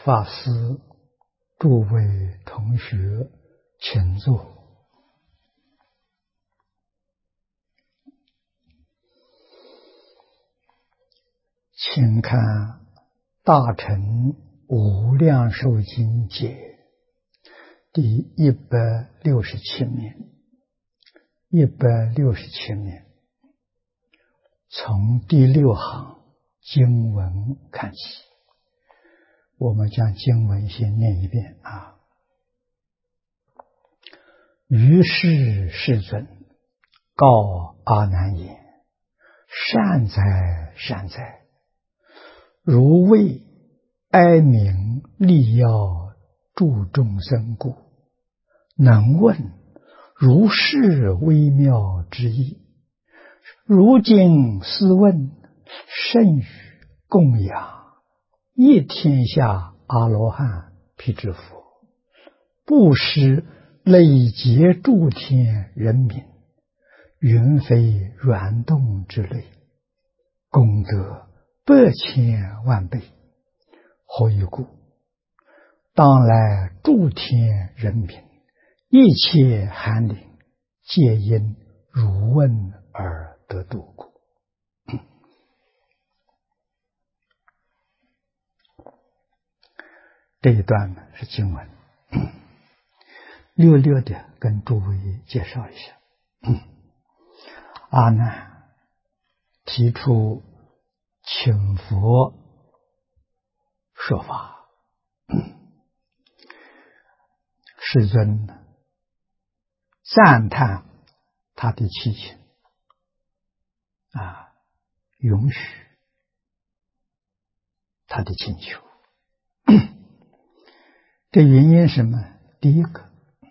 法师、诸位同学，请坐。请看《大乘无量寿经解》第167面，167面，从第6行经文看起。我们将经文先念一遍啊。于是世尊告阿难言：善哉，善哉！如为哀悯利要助众生故，能问如是微妙之意。如今斯问，甚于供养一天下阿罗汉辟支佛，布施累劫诸天人民，云非软动之类，功德100千万倍。何以故？当来诸天人民，一切寒灵，皆因如问而得度故。这一段呢是经文，略略的跟诸位介绍一下。阿难提出请佛说法，世尊赞叹他的祈请允许他的请求。这原因是什么？第一个，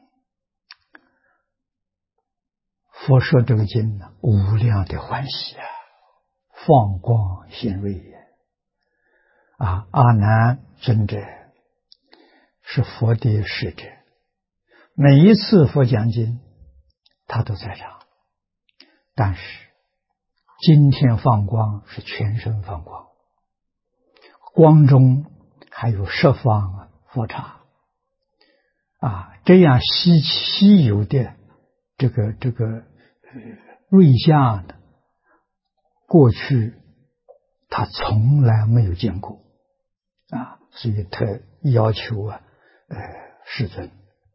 佛说这个经呢，无量的欢喜啊，放光显瑞也。阿难尊者是佛的使者，每一次佛讲经他都在场，但是今天放光是全身放光，光中还有十方佛刹这样稀有的这个瑞相的，过去他从来没有见过所以他要求世尊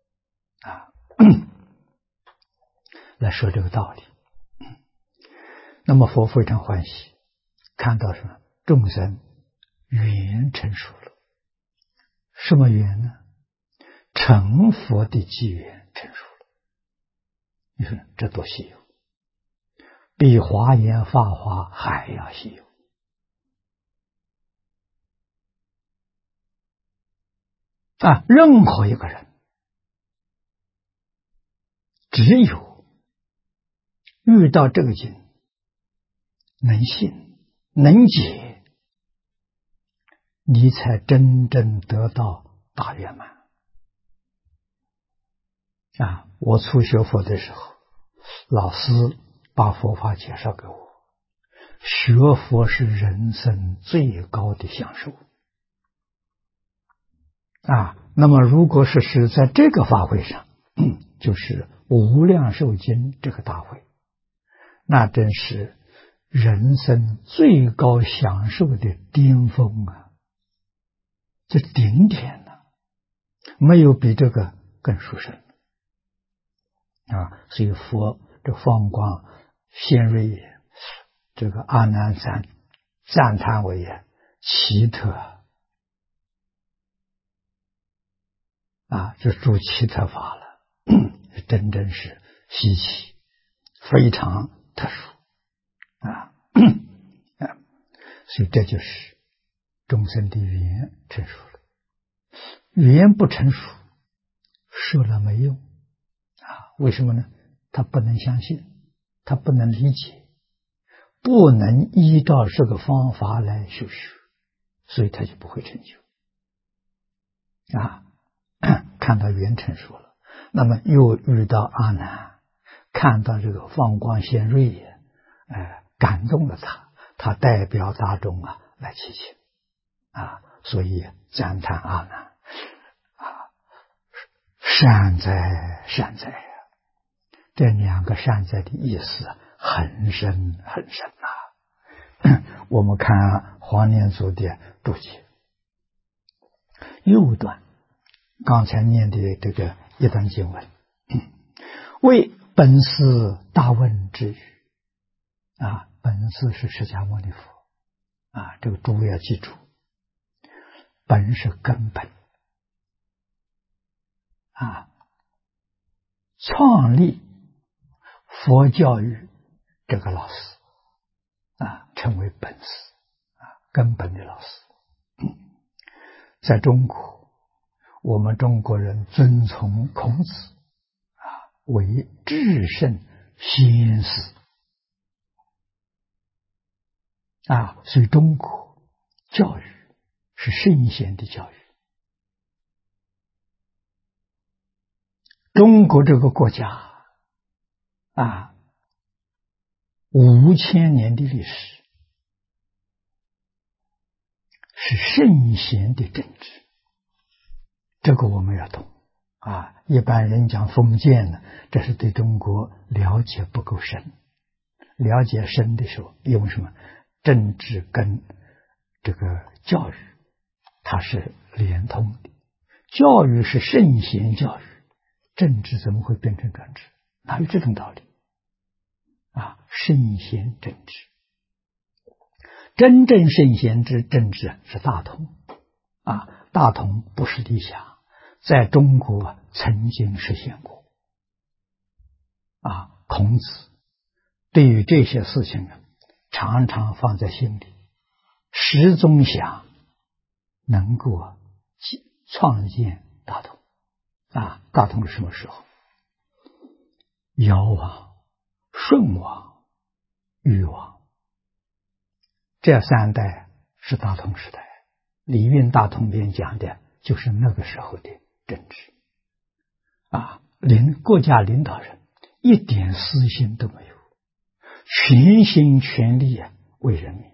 来说这个道理。那么佛非常欢喜，看到什么？众生缘成熟了。什么缘呢？成佛的机缘成熟了。你说这多稀有，比华严法华还要稀有。任何一个人只有遇到这个经，能信能解，你才真正得到大圆满。我初学佛的时候，老师把佛法介绍给我，学佛是人生最高的享受那么如果是在这个法会上，就是无量寿经这个大会，那真是人生最高享受的巅峰这顶点没有比这个更殊胜所以佛这放光显瑞也，这个阿难赞叹为奇特这诸奇特法了，真正是稀奇，非常特殊所以这就是众生的缘成熟了。缘不成熟，说了没用为什么呢？他不能相信，他不能理解，不能依照这个方法来修学，所以他就不会成就看到缘成熟了，那么又遇到阿难，看到这个放光显瑞也，感动了他代表大众来祈请所以赞叹阿难啊，善哉善哉呀！这两个善哉的意思很深很深呐。我们看黄念祖的注解，右段刚才念的这个一段经文，为本师大问之语啊，本师是释迦牟尼佛啊，这个诸位要记住，本是根本啊，创立佛教育这个老师啊，称为本师啊，根本的老师。在中国，我们中国人尊崇孔子啊为至圣先师啊，所以中国教育是圣贤的教育。中国这个国家啊，5000年的历史是圣贤的政治，这个我们要懂啊。一般人讲封建呢，这是对中国了解不够深。了解深的时候，因为什么？政治跟这个教育它是连通的，教育是圣贤教育，政治怎么会变成专制？哪有这种道理啊？圣贤政治，真正圣贤之政治是大同啊，大同不是理想，在中国曾经实现过啊。孔子对于这些事情常常放在心里，始终想能够创建大同啊。大同是什么时候？尧王、舜王、禹王，这3代是大同时代。礼运大同篇讲的就是那个时候的政治啊，国家领导人一点私心都没有，全心全力为人民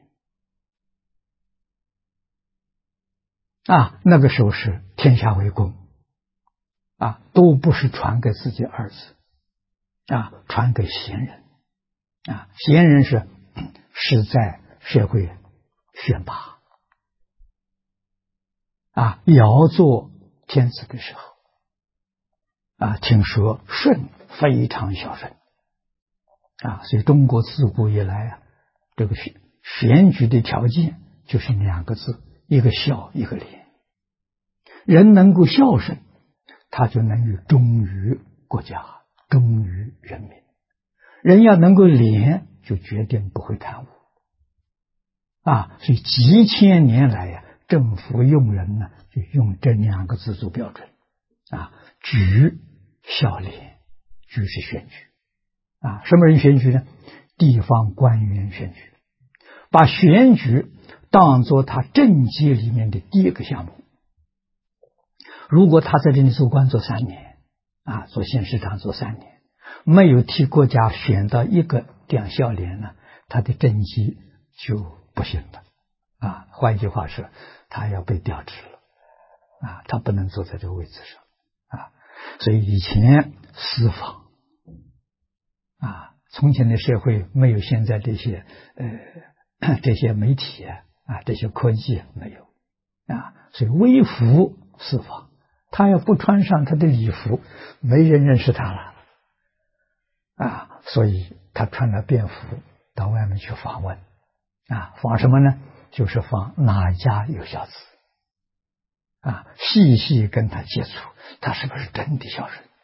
啊。那个时候是天下为公啊，都不是传给自己儿子啊，传给贤人啊。贤人是在社会选拔啊。尧做天子的时候啊，听说舜非常孝顺啊，所以中国自古以来啊，这个选举的条件就是2个字，一个孝，一个廉。人能够孝顺，他就能于忠于国家，忠于人民。人要能够廉，就决定不会贪污啊。所以几千年来呀，政府用人呢，就用这2个字做标准啊。举孝廉，举是选举啊。什么人选举呢？地方官员选举，把选举当作他政绩里面的第一个项目。如果他在这里做官做3年啊，做县市长做3年，没有替国家选到一个这样孝廉呢，他的政绩就不行了啊。换句话说，他要被调职了啊，他不能坐在这个位置上啊。所以以前私访啊，从前的社会没有现在这些媒体啊，这些科技没有啊，所以微服私访，他要不穿上他的礼服，没人认识他了啊。所以他穿了便服到外面去访问啊，访什么呢？就是访哪家有孝子啊，细细跟他接触，他是不是真的孝顺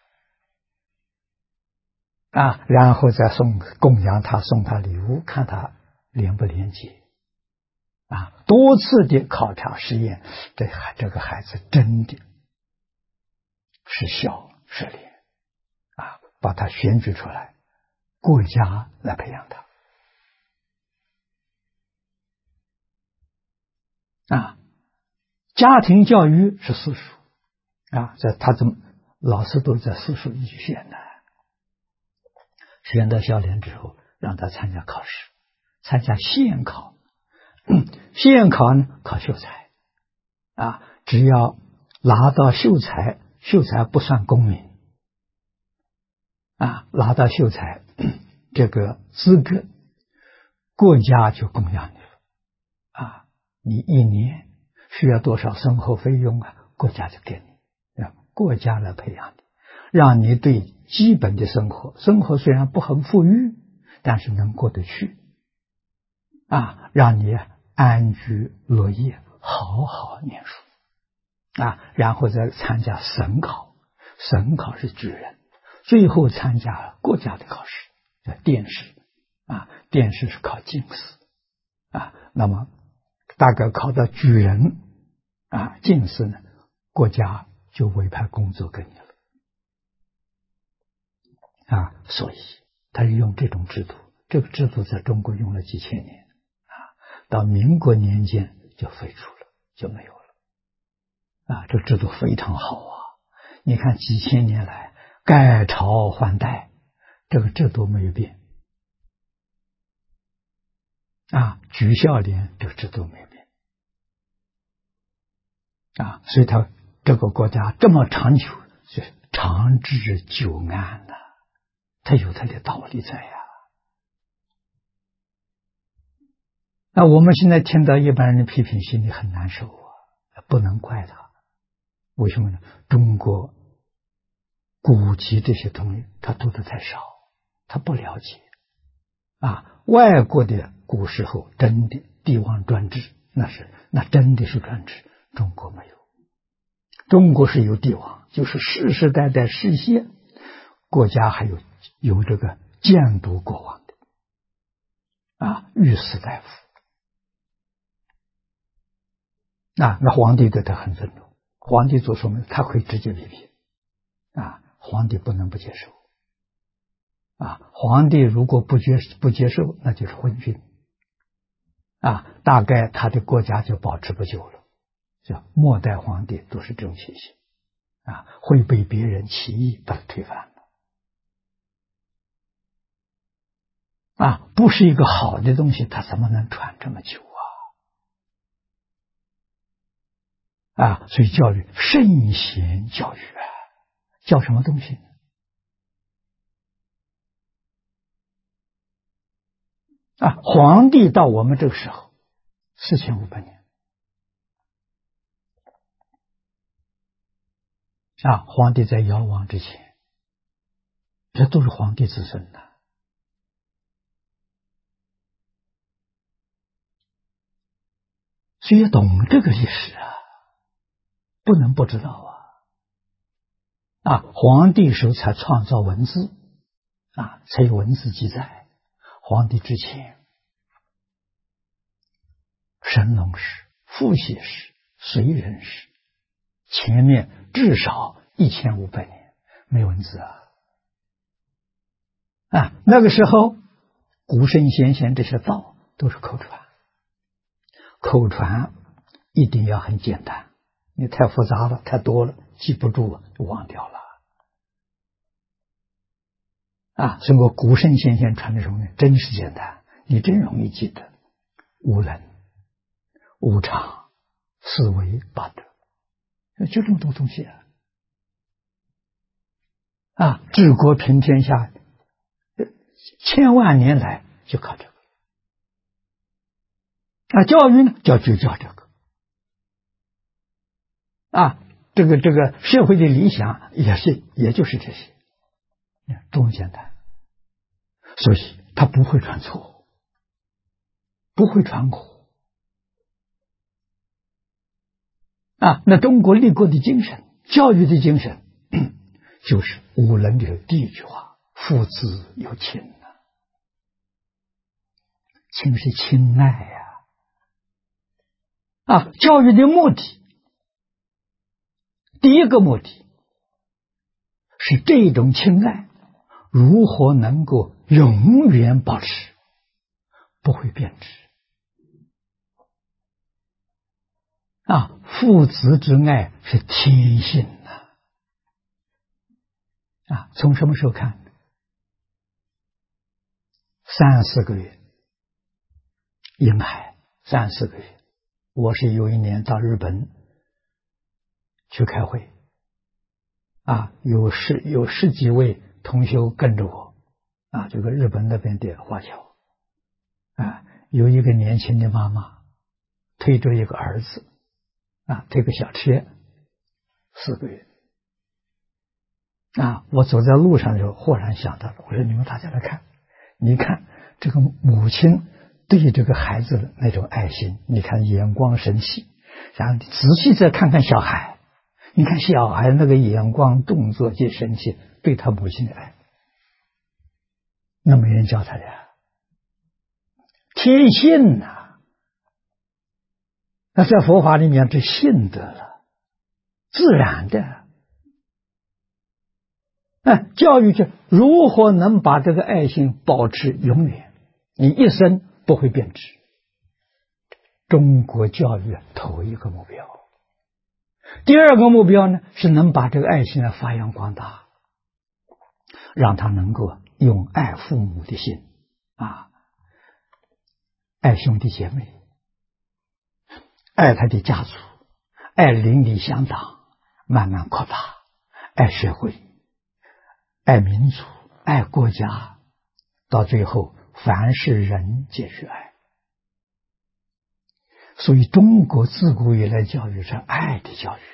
啊？然后再供养他，送他礼物，看他廉不廉洁啊。多次的考察实验，这个孩子真的是孝是廉啊，把他选举出来，国家来培养他啊。家庭教育是私塾啊，他老师都在私塾里选的，选到孝廉之后，让他参加考试，参加县考。县考呢，考秀才只要拿到秀才，秀才不算功名拿到秀才这个资格，国家就供养你了你一年需要多少生活费用国家就给你国家来培养你，让你对基本的生活虽然不很富裕，但是能过得去让你安居乐业，好好念书然后再参加省考，省考是举人，最后参加国家的考试，叫殿试殿试是考进士那么大概考到举人进士呢，国家就委派工作给你了所以他是用这种制度，这个制度在中国用了几千年到民国年间就废除了，就没有了这个制度非常好你看几千年来改朝换代，这个制度没有变举孝廉这个制度没有变所以他这个国家这么长久，是长治久安它有它的道理在那我们现在听到一般人的批评，心里很难受不能怪他。为什么呢？中国古籍这些东西他读的太少，他不了解外国的古时候真的帝王专制，那真的是专制，中国没有。中国是有帝王，就是世世代代世袭，国家还有这个监督国王的御史大夫那皇帝对他很尊重，皇帝做什么他会直接批评皇帝不能不接受皇帝如果不接受，那就是昏君大概他的国家就保持不久了。叫末代皇帝都是这种情形会被别人起义把他推翻了不是一个好的东西，他怎么能传这么久所以教育圣贤教育教什么东西皇帝到我们这个时候4500年皇帝在尧王之前，这都是皇帝子孙的所以懂这个历史不能不知道皇帝时候才创造文字才有文字记载。皇帝之前，神农氏、伏羲氏、燧人氏，前面至少1500年没文字那个时候古圣先贤这些道都是口传，口传一定要很简单，你太复杂了，太多了，记不住就忘掉了所以我古圣先贤传的什么呢？真是简单，你真容易记得。无能、无常、四维八德，就这么多东西治国平天下，千万年来就靠这个教育呢就教这个这个社会的理想也就是这些，多么简单。所以他不会传错，不会传苦那中国立国的精神，教育的精神就是五伦里的第一句话，父子有亲亲是亲爱教育的目的，第一个目的是这种亲爱如何能够永远保持，不会变质父子之爱是天性从什么时候看？3、4个月婴孩，3、4个月。我是有一年到日本去开会，有十几位同修跟着我，这个日本那边的华侨，有一个年轻的妈妈推着一个儿子，推个小车，4个月。我走在路上的时候，忽然想到了，我说你们大家来看，你看这个母亲对这个孩子的那种爱心，你看眼光神细，然后你仔细再看看小孩，你看小孩那个眼光动作及神气，对他母亲的爱，那没人教他的，天性那在佛法里面这性德了，自然的。教育就如何能把这个爱心保持永远，你一生不会变质。中国教育头一个目标，第二个目标呢是能把这个爱心发扬光大，让他能够用爱父母的心爱兄弟姐妹，爱他的家族，爱邻里乡党，慢慢扩大，爱社会，爱民族，爱国家，到最后凡是人皆是爱。所以中国自古以来教育是爱的教育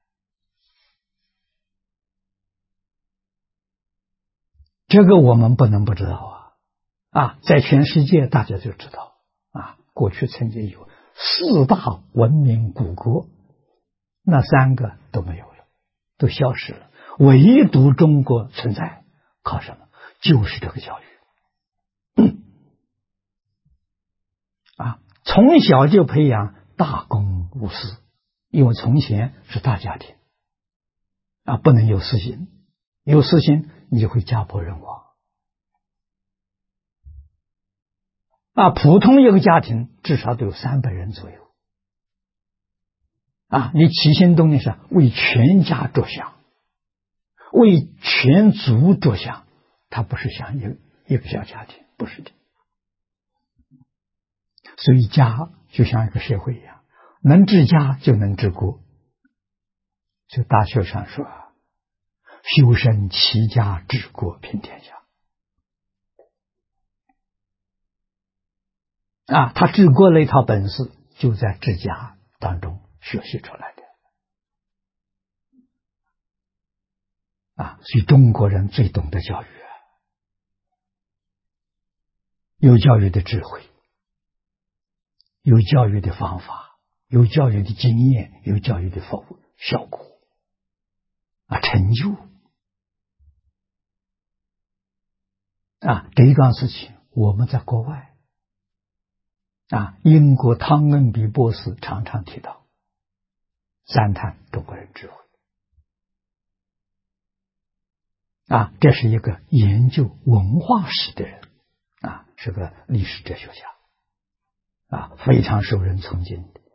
这个我们不能不知道在全世界大家就知道过去曾经有4大文明古国，那3个都没有了，都消失了，唯独中国存在，靠什么？就是这个教育从小就培养大公无私，因为从前是大家庭不能有私心，有私心你就会家破人亡普通一个家庭至少都有300人左右你起心动念是为全家着想，为全族着想，他不是想一个小家庭，不是的。所以家就像一个社会一样，能治家就能治国。就大学上说修身齐家治国平天下他治国那套本事就在治家当中学习出来的所以中国人最懂得教育有教育的智慧，有教育的方法，有教育的经验，有教育的效果成就这一桩事情我们在国外英国汤恩比博士常常提到，赞叹中国人智慧这是一个研究文化史的人是个历史哲学家非常受人崇敬的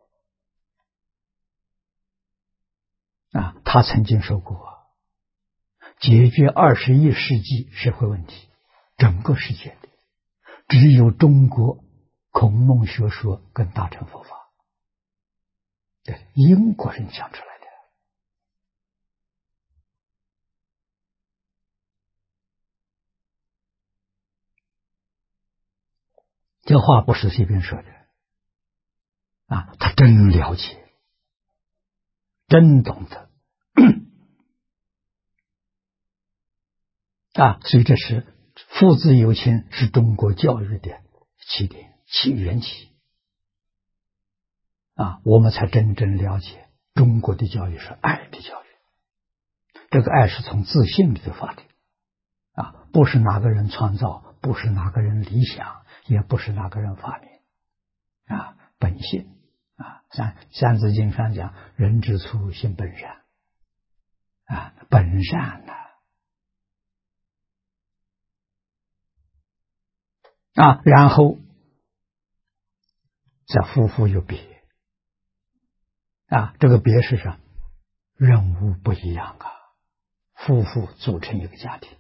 他曾经说过解决21世纪社会问题，整个世界的只有中国孔孟学说跟大乘佛法，对英国人讲出来的。这话不是随便说的他真了解，真懂得所以这是父子有情，是中国教育的起点、起源起我们才真正了解中国的教育是爱的教育，这个爱是从自信里头发的不是哪个人创造，不是哪个人理想，也不是哪个人发明本性三字经上讲人之初性本善本善然后再夫妇有别这个别是什么？任务不一样夫妇组成一个家庭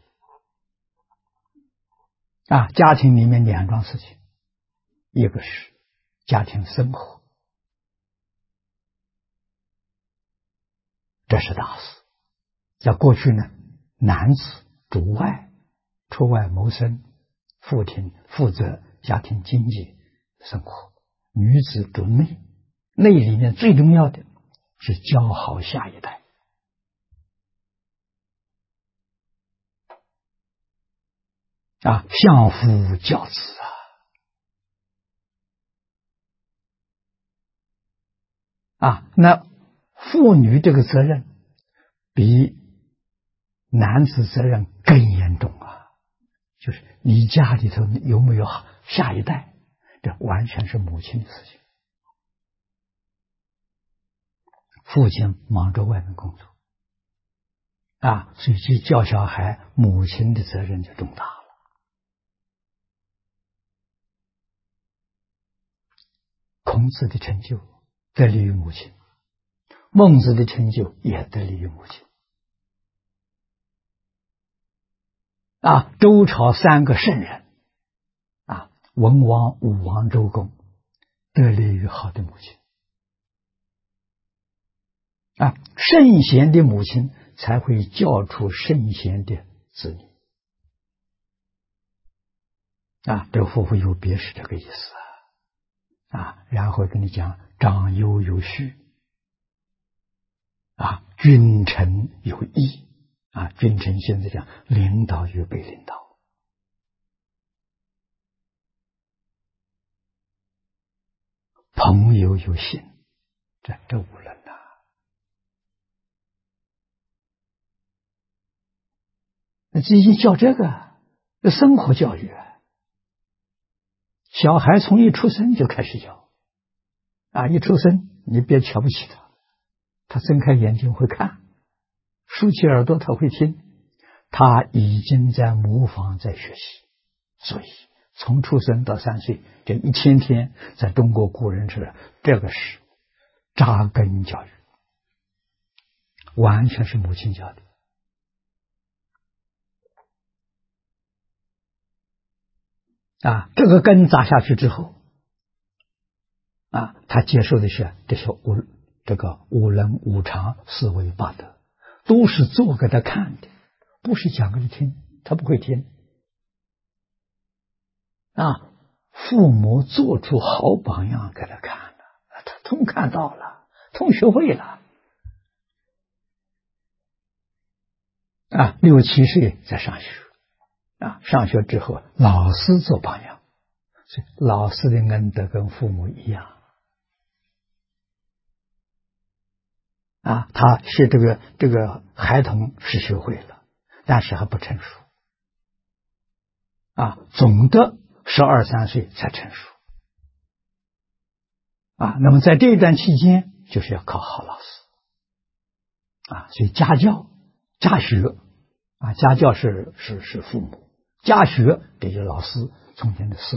家庭里面2桩事情，一个是家庭生活这是大事。在过去呢，男子主外，出外谋生，父亲负责家庭经济生活，女子主内，内里面最重要的是教好下一代。相夫教子那妇女这个责任比男子责任更严重就是你家里头有没有下一代，这完全是母亲的事情。父亲忙着外面工作所以去教小孩，母亲的责任就重大了。孔子的成就得力于母亲，孟子的成就也得力于母亲。周朝3个圣人文王、武王、周公得力于好的母亲圣贤的母亲才会教出圣贤的子女这个夫妇有别是这个意思然后跟你讲长幼有序君臣有义君臣现在讲领导与被领导，朋友有信，这无人那至于教这个生活教育小孩从一出生就开始教一出生你别瞧不起他睁开眼睛会看，竖起耳朵他会听，他已经在模仿，在学习。所以从出生到3岁这1000天，在中国古人是这个是扎根教育，完全是母亲教的这个根扎下去之后他接受的是这些五伦五常四维八德，都是做给他看的，不是讲给他听，他不会听父母做出好榜样给他看了，他通看到了，通学会了6、7岁在上学上学之后老师做榜样，所以老师的恩德跟父母一样他是这个孩童是学会了，但是还不成熟总的12、13岁才成熟那么在这一段期间就是要考好老师所以家教家学家教是父母，家学这些老师中间的私塾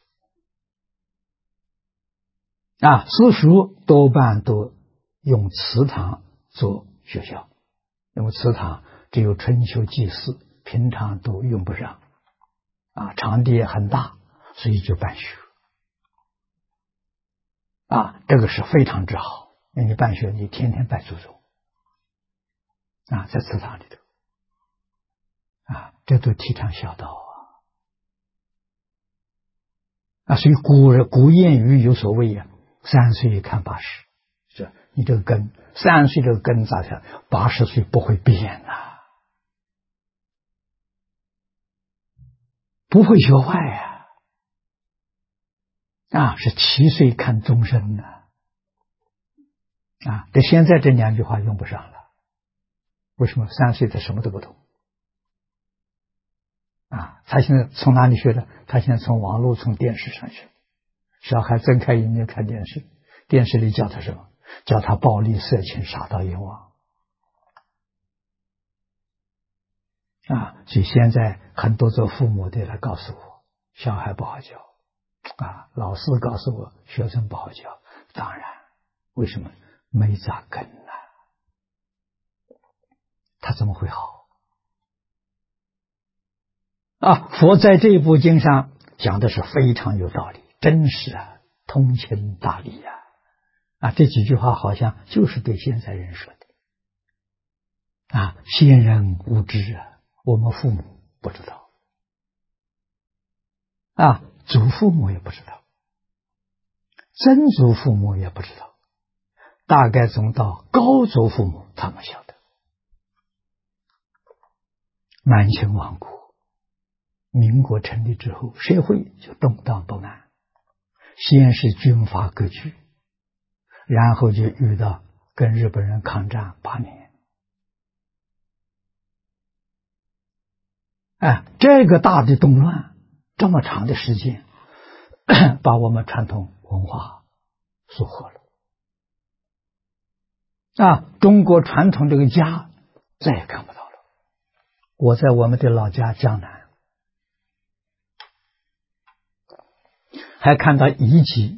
私塾多半都用祠堂做学校，因为祠堂只有春秋祭祀，平常都用不上场地也很大，所以就办学这个是非常之好，因为你办学你天天拜祖宗在祠堂里头这都提倡孝道所以古谚语有所谓3岁看80，是你这个根3岁这个根扎下，80岁不会变不会学坏是7岁看终身这现在这2句话用不上了，为什么？3岁他什么都不懂他现在从哪里学的？他现在从网络从电视上学，小孩睁开眼睛看电视，电视里教他什么？教他暴力色情杀盗淫妄所以现在很多做父母的来告诉我，小孩不好教老师告诉我学生不好教，当然为什么？没扎根他怎么会好佛在这部经上讲的是非常有道理，真是通情达理这几句话好像就是对现在人说的先人无知啊，我们父母不知道祖父母也不知道，曾祖父母也不知道，大概总到高祖父母他们晓得。满清亡国，民国成立之后，社会就动荡不安，先是军阀割据，然后就遇到跟日本人抗战8年。这个大的动乱，这么长的时间，把我们传统文化疏忽了。中国传统这个家再也看不到了。我在我们的老家江南，还看到遗迹。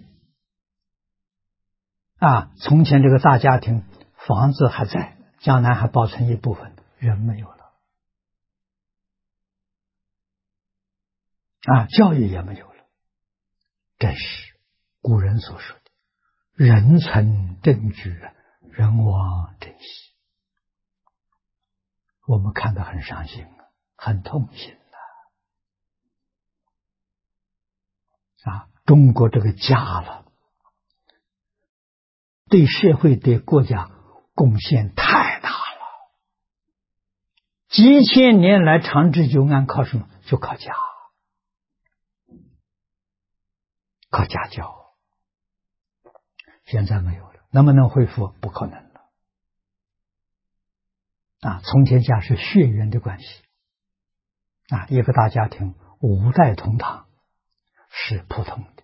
从前这个大家庭，房子还在，江南还保存一部分，人没有了。教育也没有了。真是古人所说的人存政局，人亡政息。我们看得很伤心，很痛心中国这个家了，对社会对国家贡献太大了。几千年来长治久安靠什么？就靠家，靠家教。现在没有了，能不能恢复？不可能了。从前家是血缘的关系，一个大家庭5代同堂是普通的。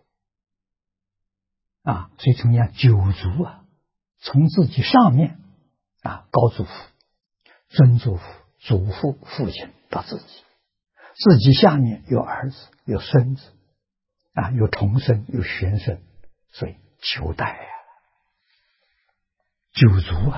所以从讲9族从自己上面高祖父、曾祖父、祖父、父亲到自己下面有儿子、有孙子有重孙、有玄孙，所以9代9族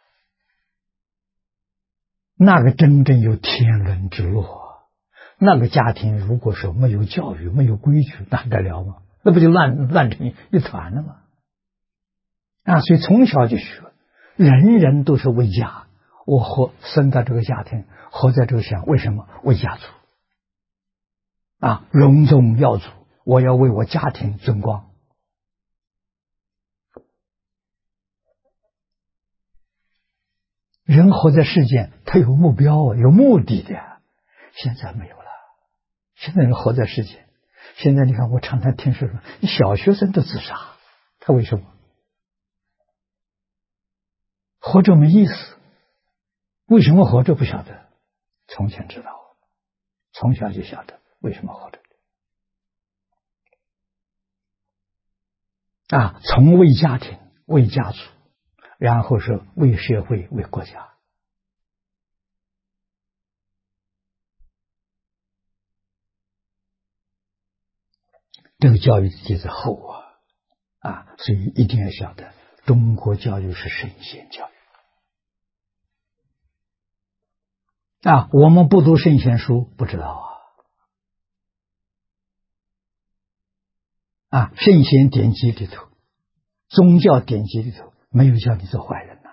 那个真正有天伦之乐。那个家庭如果说没有教育、没有规矩，那得了吗？那不就乱成一团了吗？所以从小就学，人人都是为家。我生到这个家庭，活在这个乡，为什么？为家族隆重耀祖，我要为我家庭争光。人活在世间，他有目标有目的的。现在没有了。现在人活在世间，现在你看，我常常听说小学生都自杀，他为什么？活着没意思。为什么活着不晓得？从前知道，从小就晓得为什么活着。从为家庭、为家族，然后是为社会、为国家。这个教育底子厚所以一定要晓得，中国教育是圣贤教育我们不读圣贤书不知道圣贤典籍里头、宗教典籍里头没有叫你做坏人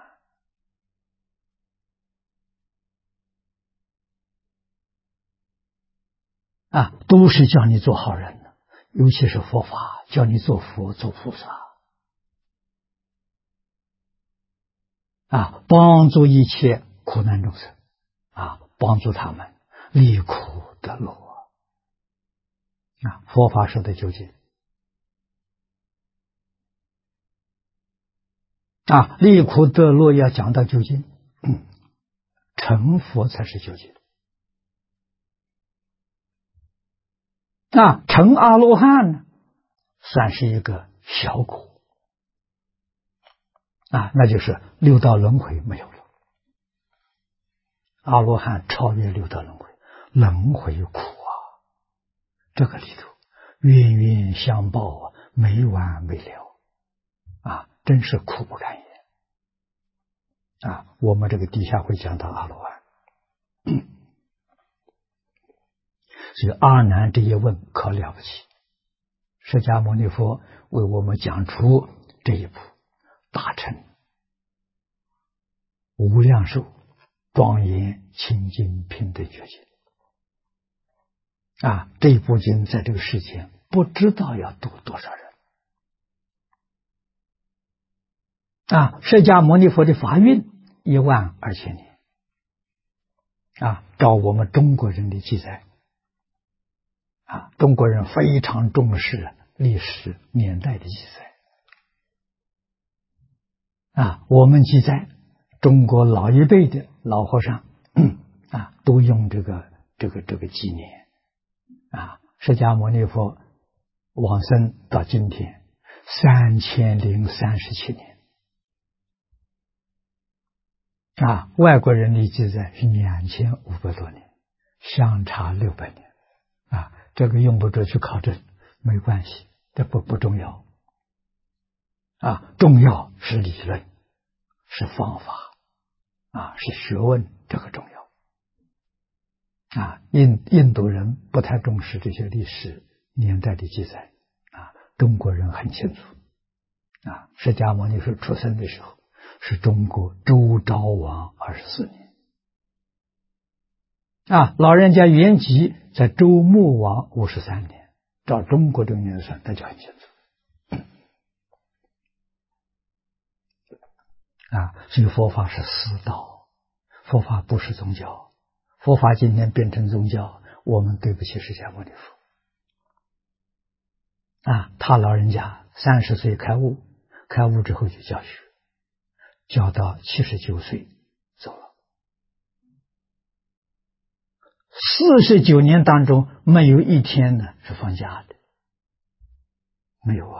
都是叫你做好人。尤其是佛法叫你做佛、做菩萨帮助一切苦难众生帮助他们离苦得乐佛法说的究竟离苦得乐要讲到究竟，成佛才是究竟成阿罗汉呢，算是一个小果那就是六道轮回没有了。阿罗汉超越六道轮回，轮回苦这个里头冤冤相报没完没了真是苦不堪言我们这个底下会讲到阿罗汉所以阿难这一问可了不起，释迦牟尼佛为我们讲出这一部大乘无量寿庄严清净平等觉境。这部经在这个世间不知道要度多少人。释迦牟尼佛的法运12000年。照我们中国人的记载，中国人非常重视历史年代的记载。我们记载中国老一辈的老和尚都用这个纪年。释迦牟尼佛往生到今天3037年。外国人的记载是2500多年，相差600年。这个用不着去考证，没关系，这不重要。重要是理论，是方法，是学问，这个重要。印度人不太重视这些历史年代的记载，中国人很清楚。释迦牟尼佛出生的时候是中国周昭王24年。老人家圆寂在周穆王53年，照中国这个年算，那就很清楚。所以佛法是私道，佛法不是宗教。佛法今天变成宗教，我们对不起释迦牟尼佛。他老人家30岁开悟，开悟之后就教学，教到79岁走了。49年当中没有一天呢是放假的，没有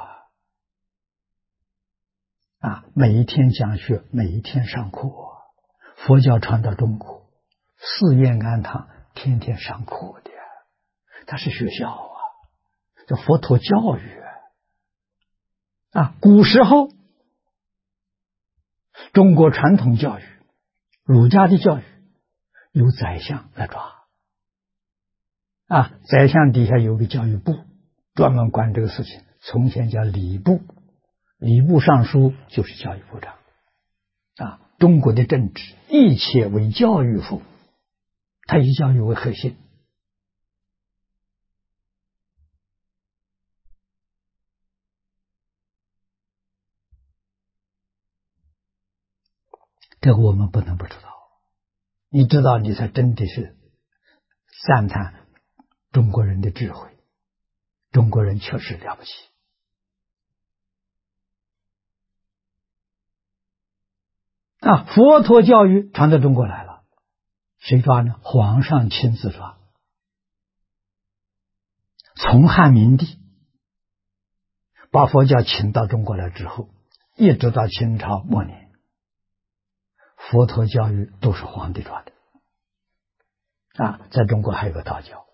每一天讲学，每一天上课。佛教传到中国，寺院庵堂天天上课的，它是学校这佛陀教育古时候中国传统教育，儒家的教育由宰相来抓。宰相底下有个教育部，专门管这个事情，从前叫礼部，礼部尚书就是教育部长。中国的政治一切为教育服务，它以教育为核心。这个我们不能不知道，你知道你才真的是赞叹中国人的智慧，中国人确实了不起。佛陀教育传到中国来了，谁抓呢？皇上亲自抓。从汉明帝把佛教请到中国来之后，一直到清朝末年，佛陀教育都是皇帝抓的。在中国还有个道教。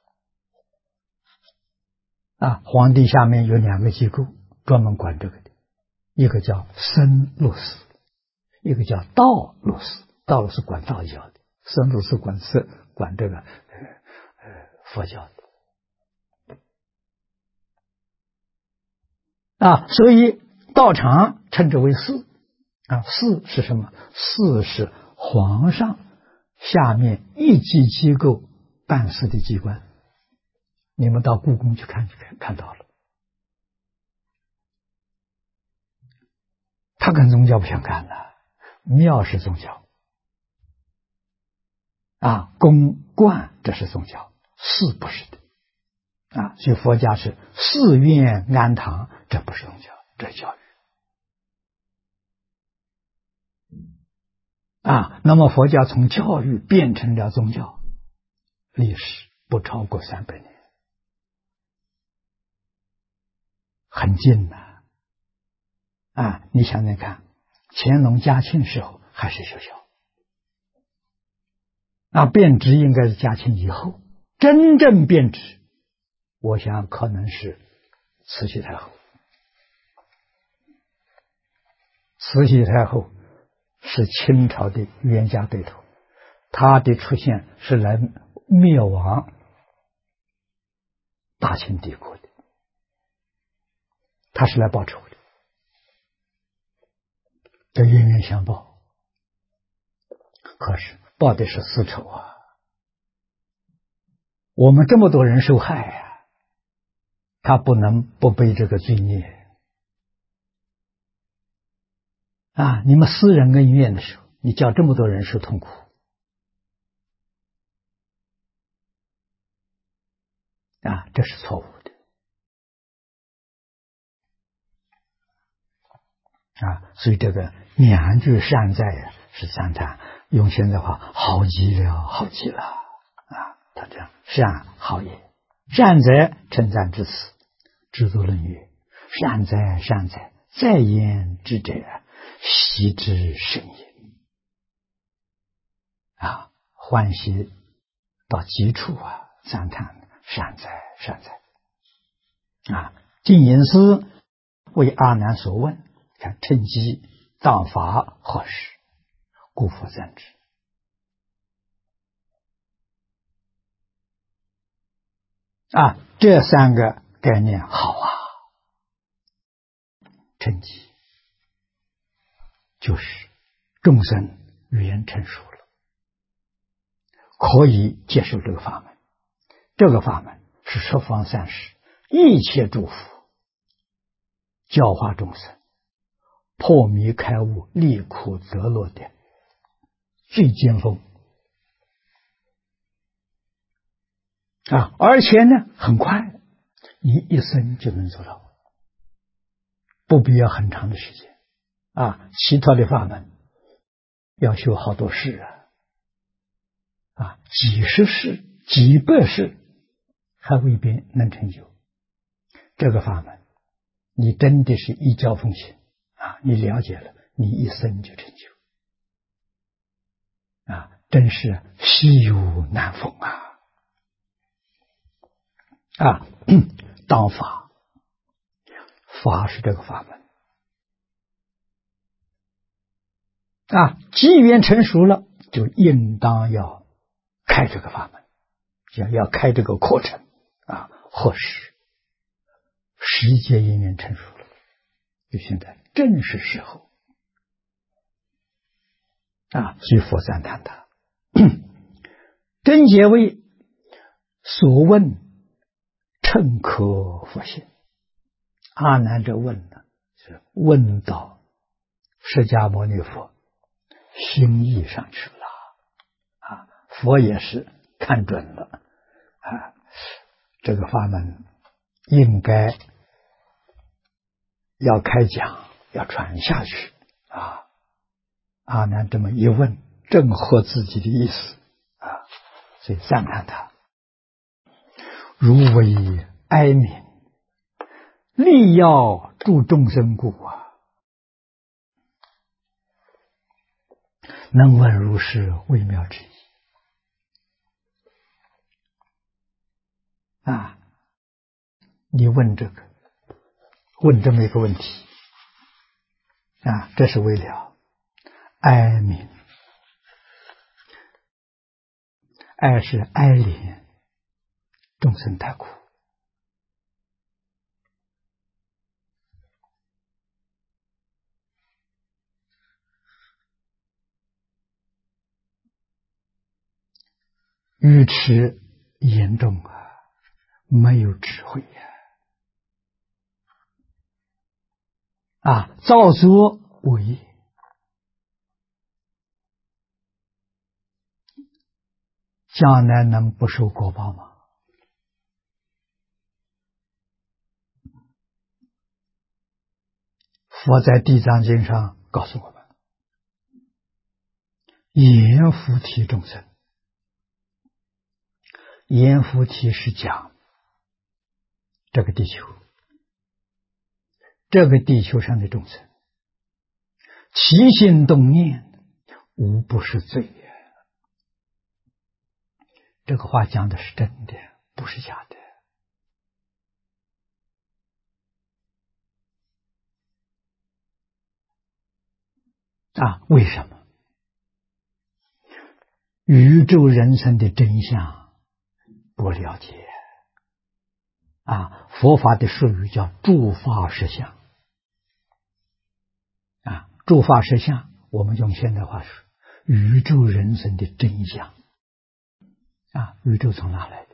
皇帝下面有2个机构专门管这个的，一个叫僧录司，一个叫道录司。道录司管道教的，僧录司管这个佛教的。所以道场称之为寺。寺是什么？寺是皇上下面一级机构办事的机关。你们到故宫去看到了，他跟宗教不相干的。庙是宗教，宫观这是宗教，寺不是的。所以佛家是寺院庵堂，这不是宗教，这是教育。那么佛教从教育变成了宗教，历史不超过300年，很近你想想看，乾隆嘉庆时候还是学校，变质应该是嘉庆以后，真正变质，我想可能是慈禧太后。慈禧太后是清朝的冤家对头，他的出现是来灭亡大清帝国的，他是来报仇的，这冤冤相报。可是报的是私仇啊！我们这么多人受害呀，他不能不背这个罪孽啊！你们私人恩怨的时候，你叫这么多人受痛苦啊，这是错误的啊！所以这个两句善哉呀，是赞叹，用现在话，好极了，好极了啊！他这样善好也，善哉称赞之词，知足论曰：善哉，善哉，在焉之者，习之甚也啊！欢喜到极处啊，赞叹善哉，善哉啊！净隐师为阿难所问，看趁机当法何时，故复赞之啊！这三个概念好啊！趁机就是众生语言成熟了，可以接受这个法门。这个法门是十方三世一切诸佛教化众生破迷开悟离苦得乐的最尖峰啊！而且呢，很快，你一生就能做到，不必要很长的时间啊！其他的法门要修好多世啊，几十世、几百世还未必能成就。这个法门，你真的是一教奉行啊！你了解了，你一生就成就啊！真是稀有难逢啊！啊，当法，法是这个法门啊，机缘成熟了，就应当要开这个法门，要开这个课程啊，或是时节因缘成熟了，就现在正是时候啊！所以佛赞叹他真解为所问称可佛性。阿难这问呢，是问到释迦牟尼佛心意上去了啊！佛也是看准了啊，这个法门应该要开讲，要传下去啊！阿难这么一问，正合自己的意思啊，所以赞叹他如为哀悯，力要助众生故啊！能闻如是微妙之意啊！你问这个，问这么一个问题啊，这是为了哀悯，哀是哀怜众生太苦愚痴严重啊，没有智慧啊！造作恶业，将来能不受果报吗？佛在地藏经上告诉我们，阎浮提众生，阎浮提是讲这个地球，这个地球上的众生起心动念无不是罪。这个话讲的是真的，不是假的啊！为什么？宇宙人生的真相不了解啊！佛法的术语叫诸法实相啊！诸法实相，我们用现代话说， 宇宙人生的真相。宇宙从哪来的？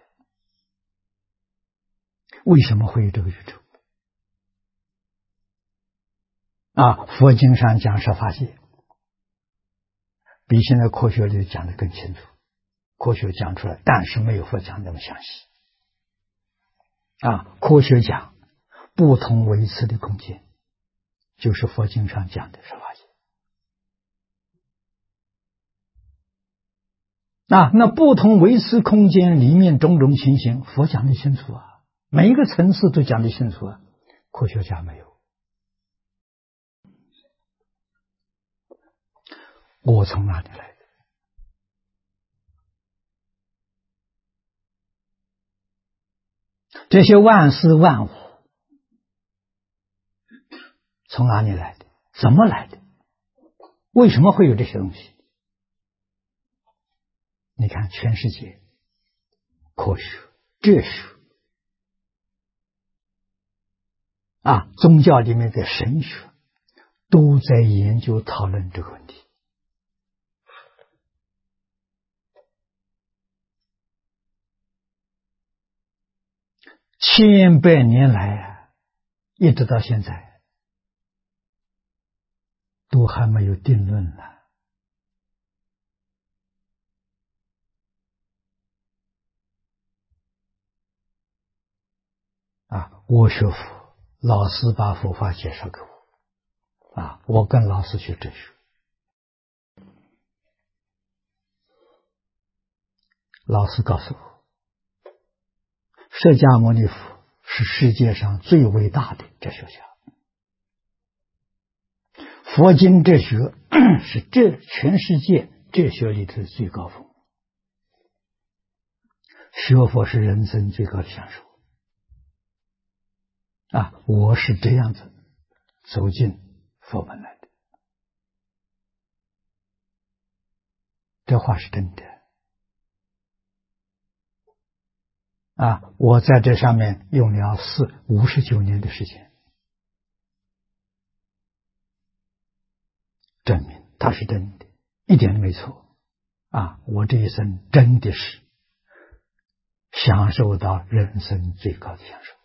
为什么会有这个宇宙？佛经上讲十法界，比现在科学里讲的更清楚。科学讲出来，但是没有佛讲那么详细。科学讲不同维次的空间，就是佛经上讲的十法界。那不同维次空间里面种种情形，佛讲得清楚每一个层次都讲得清楚科学家没有。我从哪里来的？这些万事万物从哪里来的？怎么来的？为什么会有这些东西？你看全世界科学、哲学宗教里面的神学都在研究讨论这个问题。千百年来一直到现在都还没有定论呢。我学佛，老师把佛法介绍给我我跟老师学哲学。老师告诉我，释迦牟尼佛是世界上最伟大的哲学家，佛经哲学是全世界哲学里的最高峰，学佛是人生最高的享受我是这样子走进佛门来的，这话是真的我在这上面用了59年的时间，证明它是真的，一点都没错我这一生真的是享受到人生最高的享受，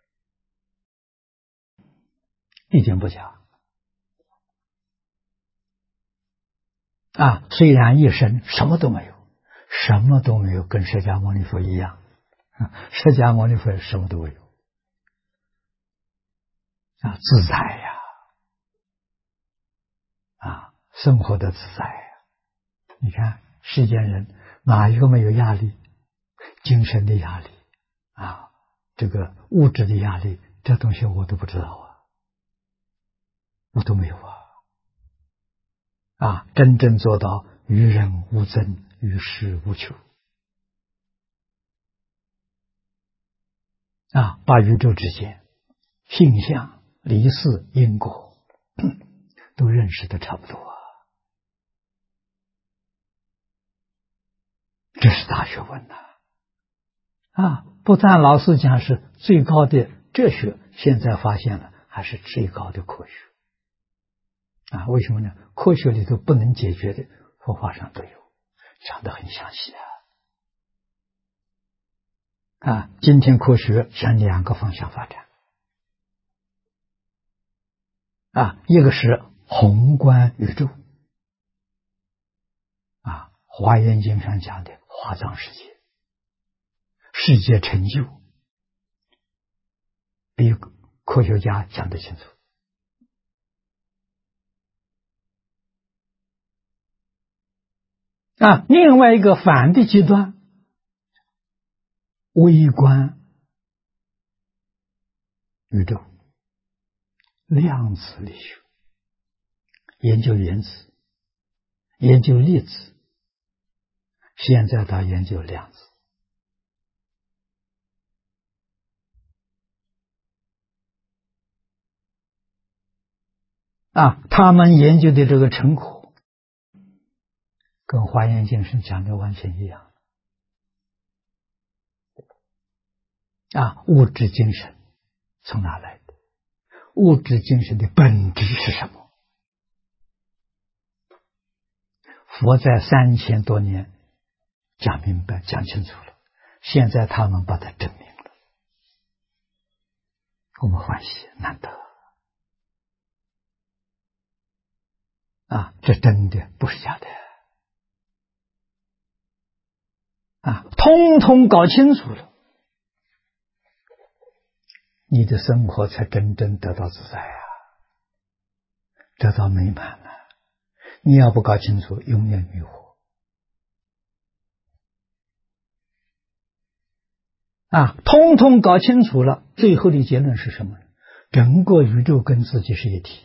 一点不假虽然一生什么都没有，跟释迦牟尼佛一样释迦牟尼佛什么都没有自在生活的自在你看世间人哪一个没有压力？精神的压力这个物质的压力，这东西我都不知道我都没有真正做到于人无争，于事无求把宇宙之间性相、离事、因果都认识的差不多这是大学问不但老师讲是最高的哲学，现在发现了还是最高的科学为什么呢？科学里头不能解决的，佛法上都有，讲得很详细今天科学向2个方向发展一个是宏观宇宙华严经上讲的华藏世界，世界成就比科学家讲得清楚另外一个反的极端，微观宇宙，量子力学，研究原子，研究粒子，现在到研究量子他们研究的这个成果跟华严经上讲的完全一样物质精神从哪来的？物质精神的本质是什么？ 佛在3000多年讲明白、讲清楚了，现在他们把它证明了，我们欢喜，难得啊！这真的不是假的啊！通通搞清楚了，你的生活才真正得到自在啊，得到美满啊！你要不搞清楚，永远迷惑啊！通通搞清楚了，最后的结论是什么？整个宇宙跟自己是一体，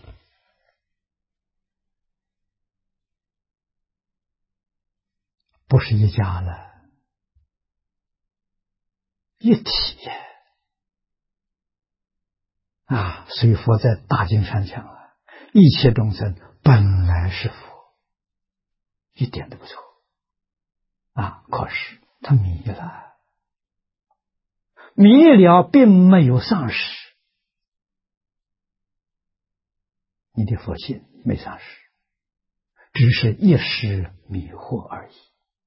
不是一家了，一体啊！所以佛在大经上讲啊，一切众生本来是佛，一点都不错啊！可是他迷了，迷了并没有丧失，你的佛性没丧失，只是一时迷惑而已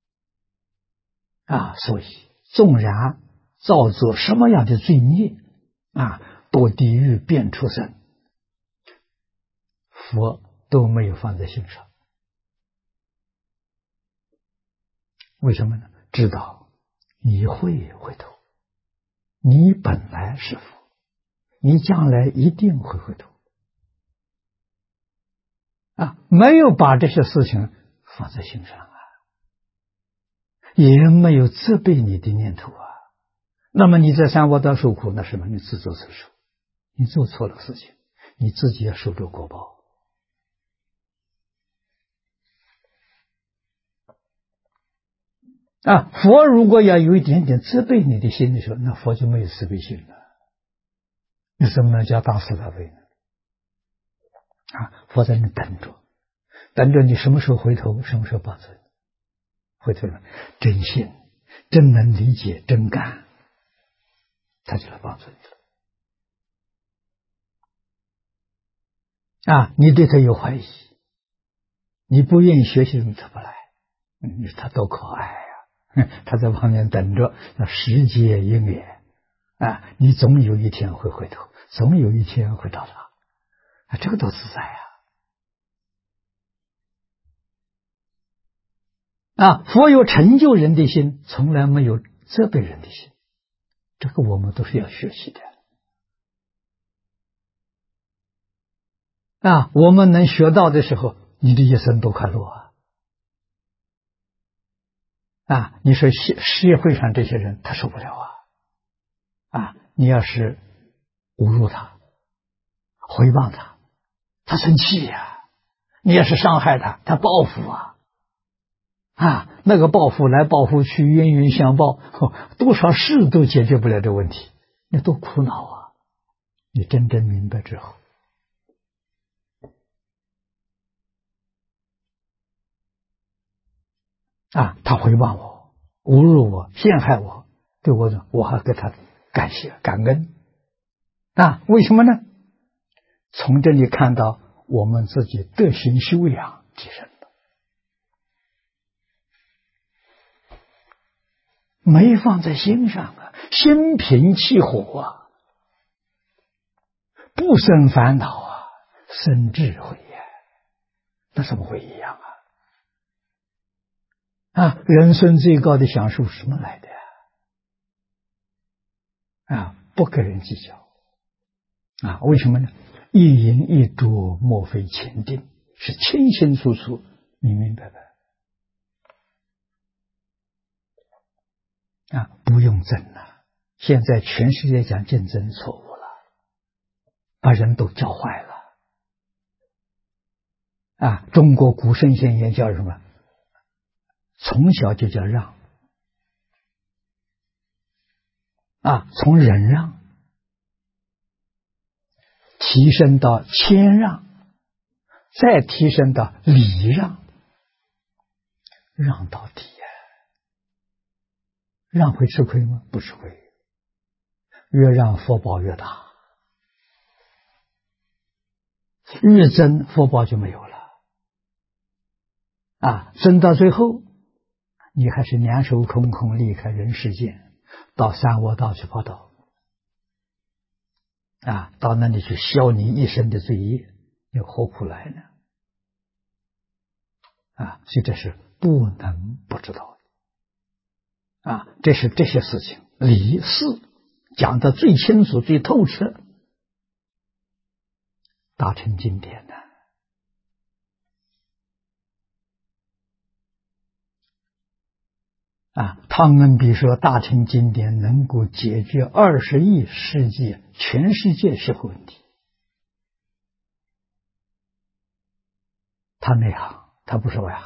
啊！所以纵然造作什么样的罪孽啊，堕地狱变畜生，佛都没有放在心上。为什么呢？知道你会回头，你本来是佛，你将来一定会回头啊！没有把这些事情放在心上啊，也没有责备你的念头啊。那么你在三恶道受苦，那什么？你自作自受，你做错了事情，你自己要受着果报啊！佛如果要有一点点责备你的心的时候，那佛就没有慈悲心了。你怎么能叫大慈大悲呢？啊！佛在那等着，等着你什么时候回头，什么时候帮助你。回头了，真信、真能理解、真干，他就来帮助你了。啊！你对他有怀疑，你不愿意学习，他不来，他多可爱呀！他在旁边等着，那时节因缘啊，你总有一天会回头，总有一天会到达啊，这个多自在啊！佛有成就人的心，从来没有责备人的心，这个我们都是要学习的啊！我们能学到的时候，你的一生多快乐啊！你说社会上这些人他受不了啊！你要是侮辱他、诽谤他，他生气呀！你要是伤害他，他报复那个报复来报复去，冤冤相报，多少事都解决不了这问题，你多苦恼啊！你真正明白之后他诽谤我、侮辱我、陷害我，对我说，我还给他感谢感恩为什么呢？从这里看到我们自己德行修养提升了，没放在心上心平气和不生烦恼生智慧那怎么会一样人生最高的享受是什么来的不跟人计较为什么呢？一饮一啄莫非前定，是清清楚楚、明明白白不用争现在全世界讲竞争错误了，把人都教坏了中国古圣先贤叫什么？从小就叫让从忍让提升到谦让，再提升到礼让，让到底让会吃亏吗？不吃亏，越让福报越大，越增福报就没有了生到最后，你还是两手空空离开人世间，到三恶道去跑道，到那里去消你一生的罪业，你何苦来呢？所以这是不能不知道的。这是这些事情理事讲得最清楚、最透彻，大乘经典呢。汤恩比说，大乘经典能够解决20亿世界全世界社会问题。他内行，他不是外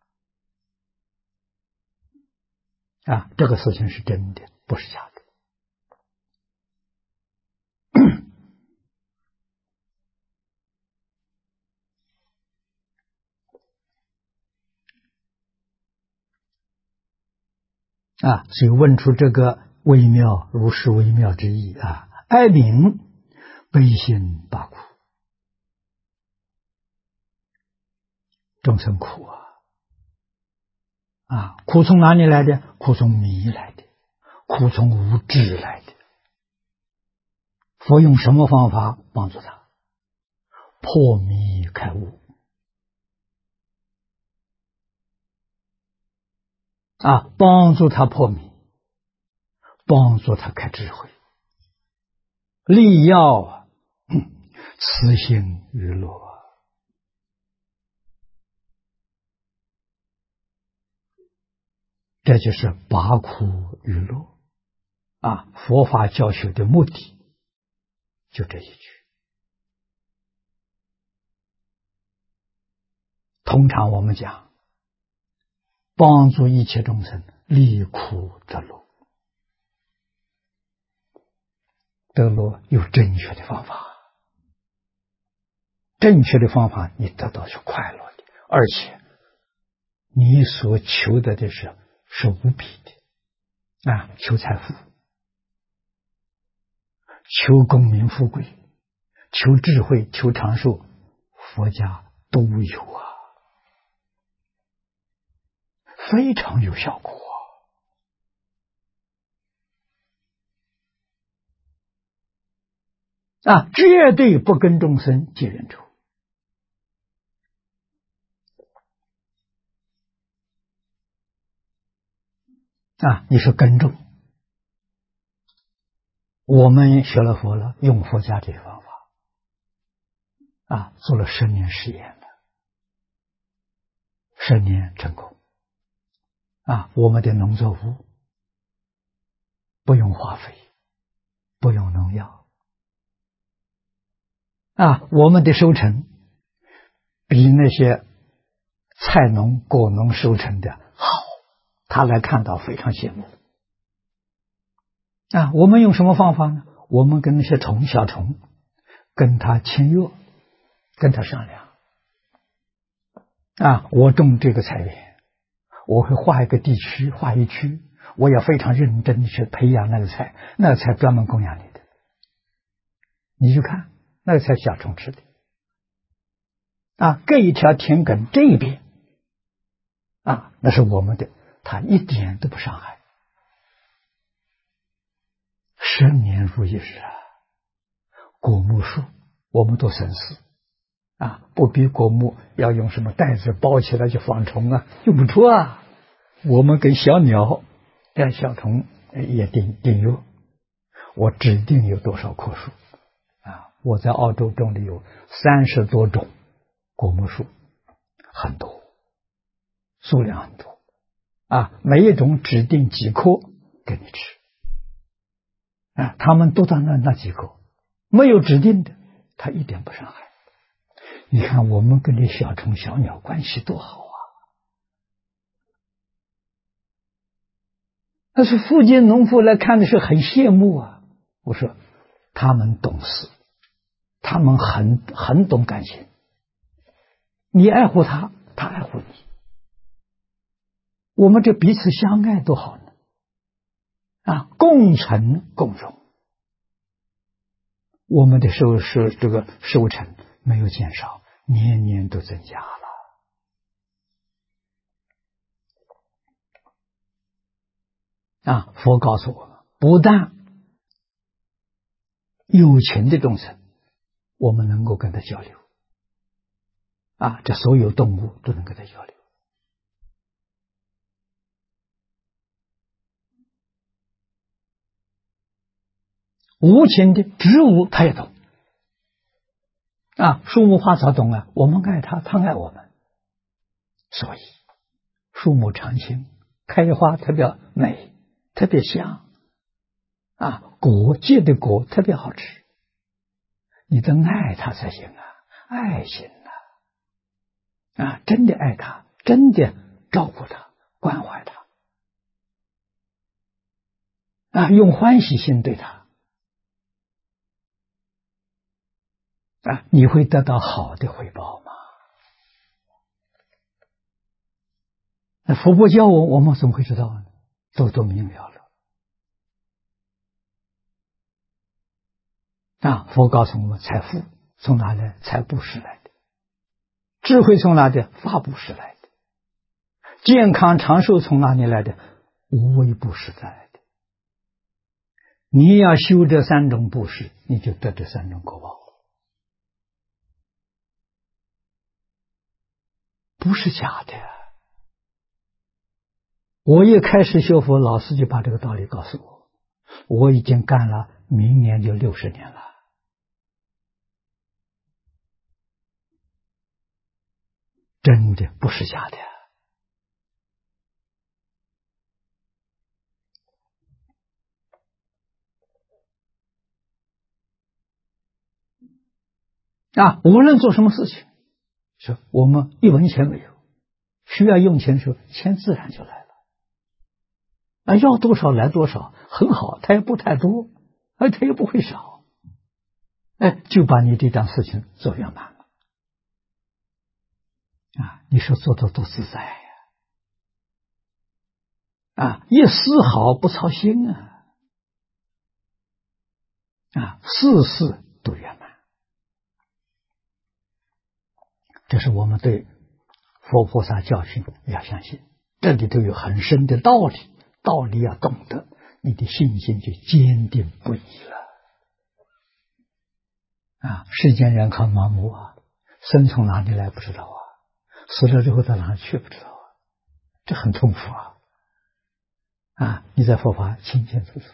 行。这个事情是真的，不是假的。所以问出这个微妙如是微妙之意哀悯悲心八苦，众生苦苦从哪里来的？苦从迷来的，苦从无知来的。佛用什么方法帮助他破迷开悟？帮助他破迷，帮助他开智慧，力要慈心娱乐。这就是拔苦娱乐佛法教学的目的就这一句。通常我们讲帮助一切众生离苦得乐，得乐有正确的方法，正确的方法你得到是快乐的，而且你所求的是无比的求财富，求功名富贵，求智慧，求长寿，佛家都有非常有效果绝对不跟众生结冤仇你说跟众，我们学了佛了，用佛家这个方法做了10年实验了，10年成功我们的农作物不用化肥，不用农药我们的收成比那些菜农果农收成的好，他来看到非常羡慕我们用什么方法呢？我们跟那些小虫跟他签约，跟他商量我种这个菜园，我会划一个地区，划一区，我要非常认真去培养那个菜，那个菜专门供养你的，你去看那个菜小虫吃的各一条田埂这一边那是我们的，它一点都不伤害，10年如一日果木树我们都省事不比果木要用什么袋子包起来去防虫用不出我们跟小鸟小虫也订约，我指定有多少棵树我在澳洲种的有30多种果木树，很多，数量很多每一种指定几棵给你吃他们都到那几棵，没有指定的它一点不伤害。你看我们跟这小虫小鸟关系多好但是附近农夫来看的是很羡慕我说他们懂事，他们很懂感情，你爱护他，他爱护你，我们这彼此相爱多好呢共存共荣，我们的收成没有减少，年年都增加了佛告诉我们，不但有情的众生，我们能够跟他交流，这所有动物都能跟他交流。无情的植物他也懂，树木花草懂我们爱它，它爱我们，所以树木常青，开花特别美，特别香，果结的果特别好吃，你得爱它才行爱心真的爱它，真的照顾它，关怀它，用欢喜心对它，你会得到好的回报吗？佛不教我们怎么会知道呢？都明了了。佛告诉我们，财富从哪来？财布施来的。智慧从哪里？法布施来的。健康长寿从哪里来的？无为布施来的。你要修这三种布施，你就得这三种果报，不是假的。我一开始学佛，老师就把这个道理告诉我，我已经干了，明年就60年了。真的不是假的。无论做什么事情，是我们一文钱没有，需要用钱的时候，钱自然就来了。要多少来多少，很好，它也不太多，它也不会少，就把你这档事情做圆满了。你说做得多自在一丝毫不操心事事都圆满。这是我们对佛菩萨教训要相信，这里头有很深的道理，道理要懂得，你的信心就坚定不移了。世间人靠盲目生从哪里来不知道死了之后到哪里去不知道这很痛苦你在佛法清清楚楚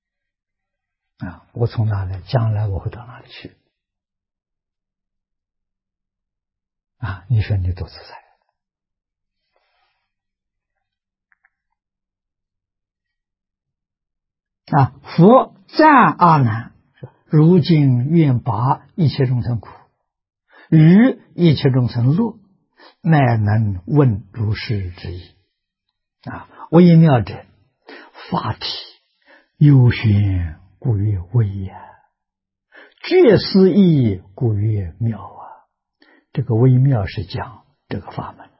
我从哪来，将来我会到哪里去你说你多自在佛赞阿难，如今愿拔一切众生苦，与一切众生乐，乃能问如是之意。微妙者，法体幽玄，故曰微觉思义，故曰妙这个微妙是讲这个法门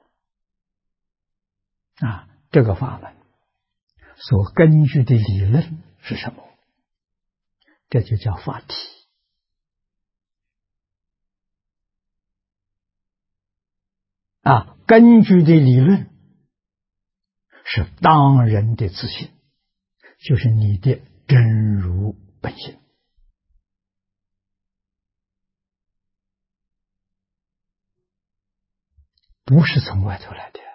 这个法门所根据的理论是什么？这就叫法体根据的理论是当人的自信，就是你的真如本性。不是从外头来的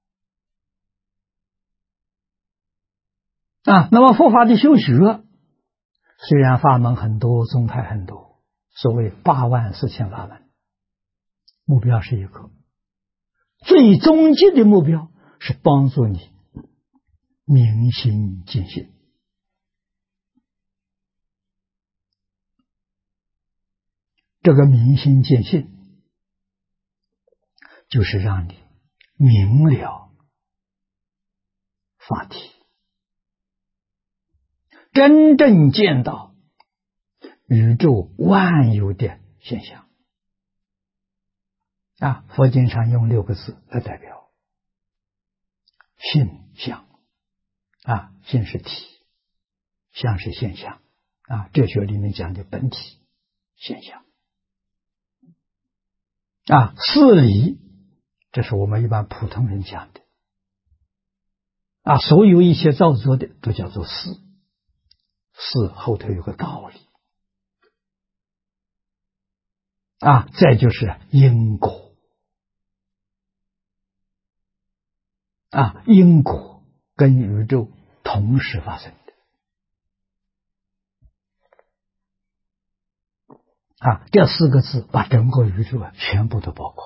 那么佛法的修学，虽然法门很多，宗派很多，所谓84000法门，目标是一个，最终极的目标是帮助你明心见性。这个明心见性就是让你明了法体，真正见到宇宙万有的现象佛经上用6个字来代表：性相性是体，相是现象哲学里面讲的本体现象事理，这是我们一般普通人讲的所有一切造作的都叫做事，事后头有个道理再就是因果因果跟宇宙同时发生的这4个字把整个宇宙全部都包括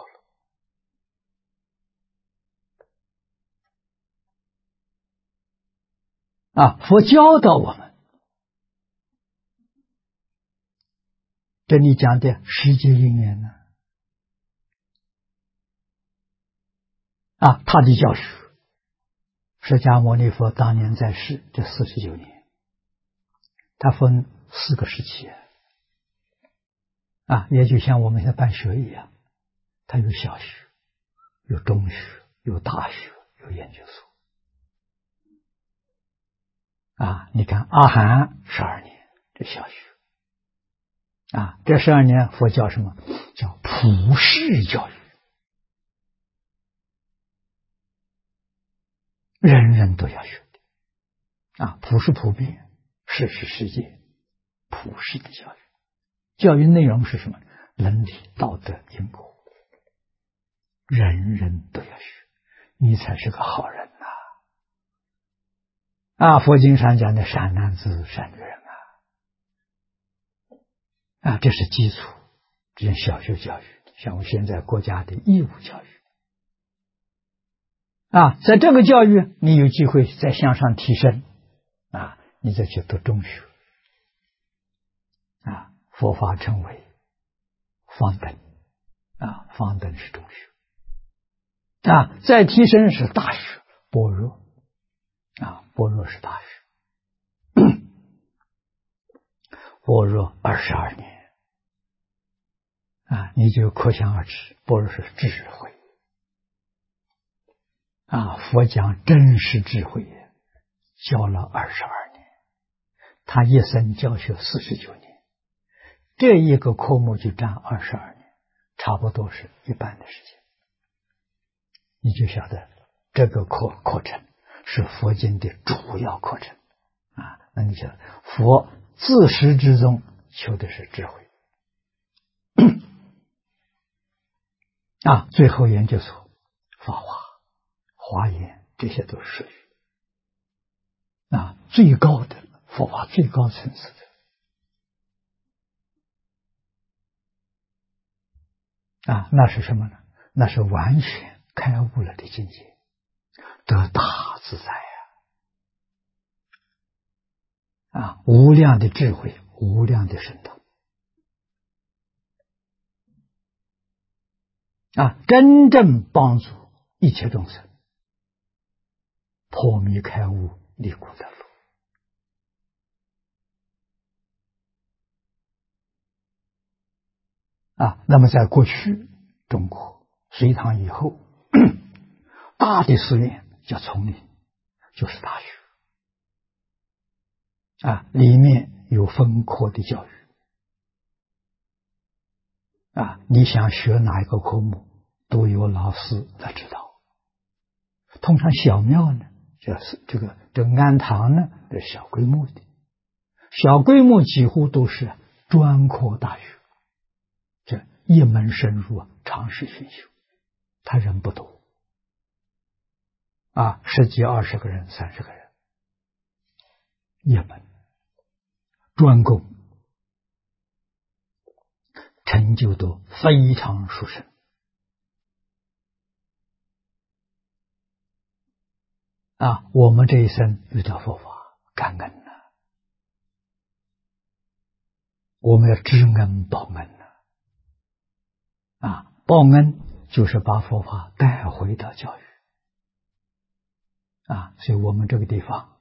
了佛教导我们，这里讲的世界因缘呢他的教学，释迦牟尼佛当年在世这49年，他分4个时期也就像我们现在办学一样，他有小学，有中学，有大学，有研究所你看阿含12年，这小学这12年佛教什么？叫普世教育，人人都要学的普是普遍，世是世界，普世的教育。教育内容是什么？伦理、道德、因果，人人都要学，你才是个好人佛经上讲的善男子、善女人这是基础，这是小学教育，像我们现在国家的义务教育在这个教育你有机会再向上提升你再去读中学佛法称为方等方等是中学再提升是大学，般若般若是大学般若22年你就可想而知，般若是智慧佛讲真实智慧教了22年，他一生教学49年，这一个科目就占22年，差不多是一半的时间，你就晓得这个课程是佛经的主要课程那你晓得佛自始至终求的是智慧最后研究所、法华、华严，这些都是最高的佛法，最高层次的那是什么呢？那是完全开悟了的境界，得大自在无量的智慧，无量的神通真正帮助一切众生破迷开悟，离苦得乐那么在过去中国隋唐以后大的寺院叫丛林，就是大学里面有分科的教育你想学哪一个科目都有老师来指导。通常小庙呢，这个庵堂呢是小规模的，小规模几乎都是专科大学，这一门深入长时熏修，他人不多10几20个人30个人一门专攻，成就都非常殊胜我们这一生遇到佛法，感恩我们要知恩报恩报恩就是把佛法带回到教育所以我们这个地方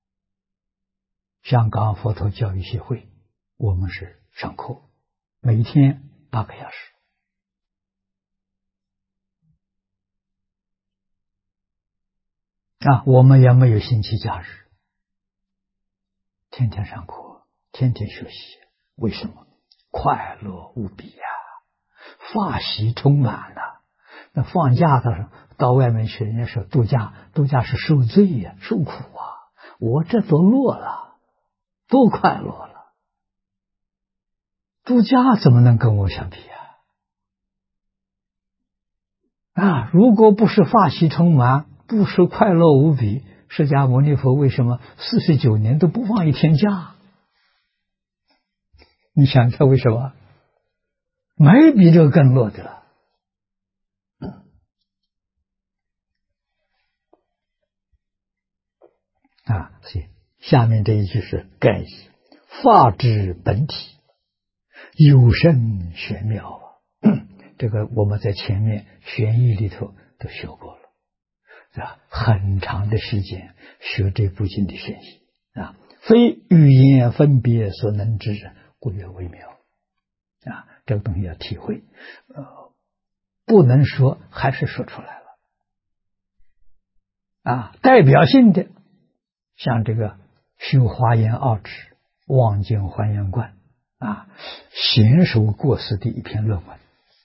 香港佛陀教育协会，我们是上课，每天8个小时我们也没有星期假日，天天上课，天天学习。为什么？快乐无比法喜充满了， 那放假的到外面去，人家说度假，度假是受罪呀，受苦啊。我这多乐了，多快乐了！度假怎么能跟我相比如果不是法喜充满，不是快乐无比，释迦牟尼佛为什么49年都不放一天假？你想他为什么？没比这个更乐的了。所以下面这一句是概义：法之本体，有深玄妙这个我们在前面玄义里头都学过了，是吧？很长的时间学这部经的玄义非语言分别所能知，故曰微妙这个东西要体会，不能说，还是说出来了代表性的，像这个修华严奥旨、望见还原观娴熟过失的一篇论文